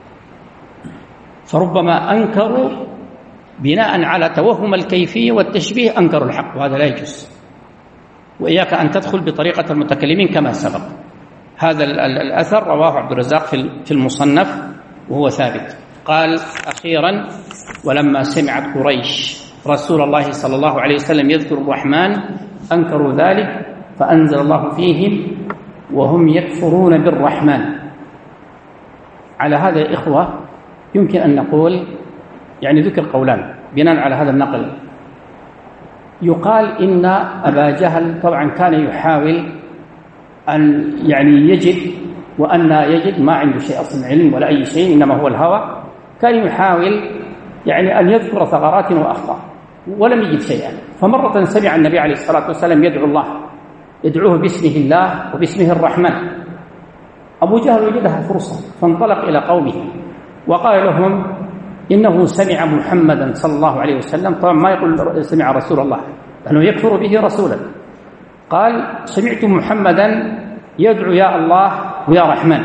فربما أنكروا بناء على توهم الكيفية والتشبيه، أنكروا الحق، وهذا لا يجوز. وإياك أن تدخل بطريقة المتكلمين كما سبق. هذا الأثر رواه عبد الرزاق في المصنف وهو ثابت. قال أخيرا: ولما سمعت قريش رسول الله صلى الله عليه وسلم يذكر الرحمن أنكروا ذلك، فأنزل الله فيهم وهم يكفرون بالرحمن. على هذا يا إخوة يمكن أن نقول يعني ذكر قولان بناء على هذا النقل. يقال إن أبا جهل طبعا كان يحاول أن يعني يجد، وأن يجد ما عنده شيء أصلا علم ولا أي شيء، إنما هو الهوى. كان يحاول يعني أن يذكر ثغرات وأخطاء ولم يجد شيئا. فمرة سمع النبي عليه الصلاة والسلام يدعو الله، يدعوه باسمه الله وباسمه الرحمن. أبو جهل وجدها فرصة فانطلق إلى قومه وقال لهم إنه سمع محمدا صلى الله عليه وسلم، طبعا ما يقول سمع رسول الله لأنه يكفر به رسولا، قال سمعت محمدا يدعو يا الله ويا رحمن،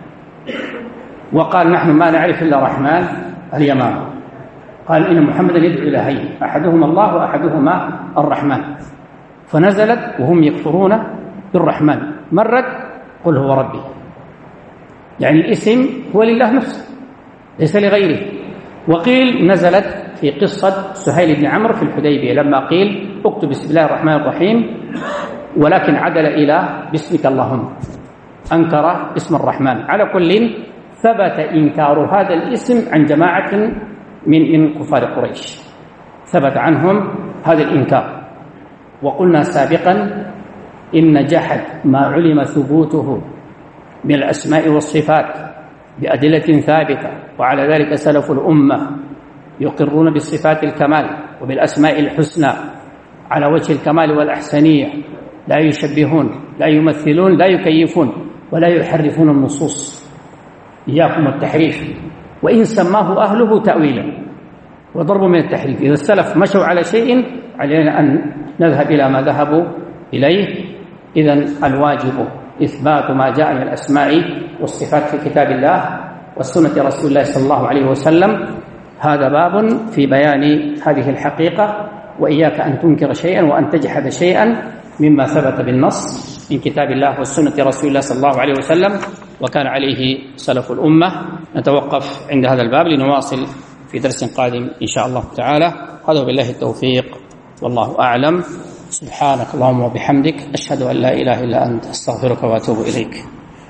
وقال نحن ما نعرف إلا رحمن اليمامة. قال إن محمدا يدعو إلهين، أحدهما الله وأحدهما الرحمن. فنزلت وهم يكفرون بالرحمن. مرت قل هو ربي، يعني الاسم هو لله نفسه ليس لغيره. وقيل نزلت في قصة سهيل بن عمرو في الحديبية لما قيل اكتب بسم الله الرحمن الرحيم، ولكن عدل إلى باسمك اللهم، أنكر اسم الرحمن. على كل ثبت إنكار هذا الاسم عن جماعة من كفار قريش، ثبت عنهم هذا الإنكار. وقلنا سابقا إن جحد ما علم ثبوته من الأسماء والصفات بأدلة ثابتة، وعلى ذلك سلف الأمة يقرون بالصفات الكمال وبالأسماء الحسنى على وجه الكمال والأحسنية، لا يشبهون لا يمثلون لا يكيفون ولا يحرفون النصوص. إياكم التحريف، وإن سماه أهله تأويلا وضرب من التحريف. إذا السلف مشوا على شيء علينا أن نذهب إلى ما ذهبوا إليه. إذن الواجب إثبات ما جاء من الأسماء والصفات في كتاب الله والسنة رسول الله صلى الله عليه وسلم. هذا باب في بيان هذه الحقيقة، وإياك أن تنكر شيئا وأن تجحد شيئا مما ثبت بالنص من كتاب الله والسنة رسول الله صلى الله عليه وسلم وكان عليه سلف الأمة. نتوقف عند هذا الباب لنواصل في درس قادم إن شاء الله تعالى. هذا وبالله التوفيق والله أعلم. سبحانك اللهم وبحمدك، أشهد أن لا إله إلا أنت، أستغفرك وأتوب إليك.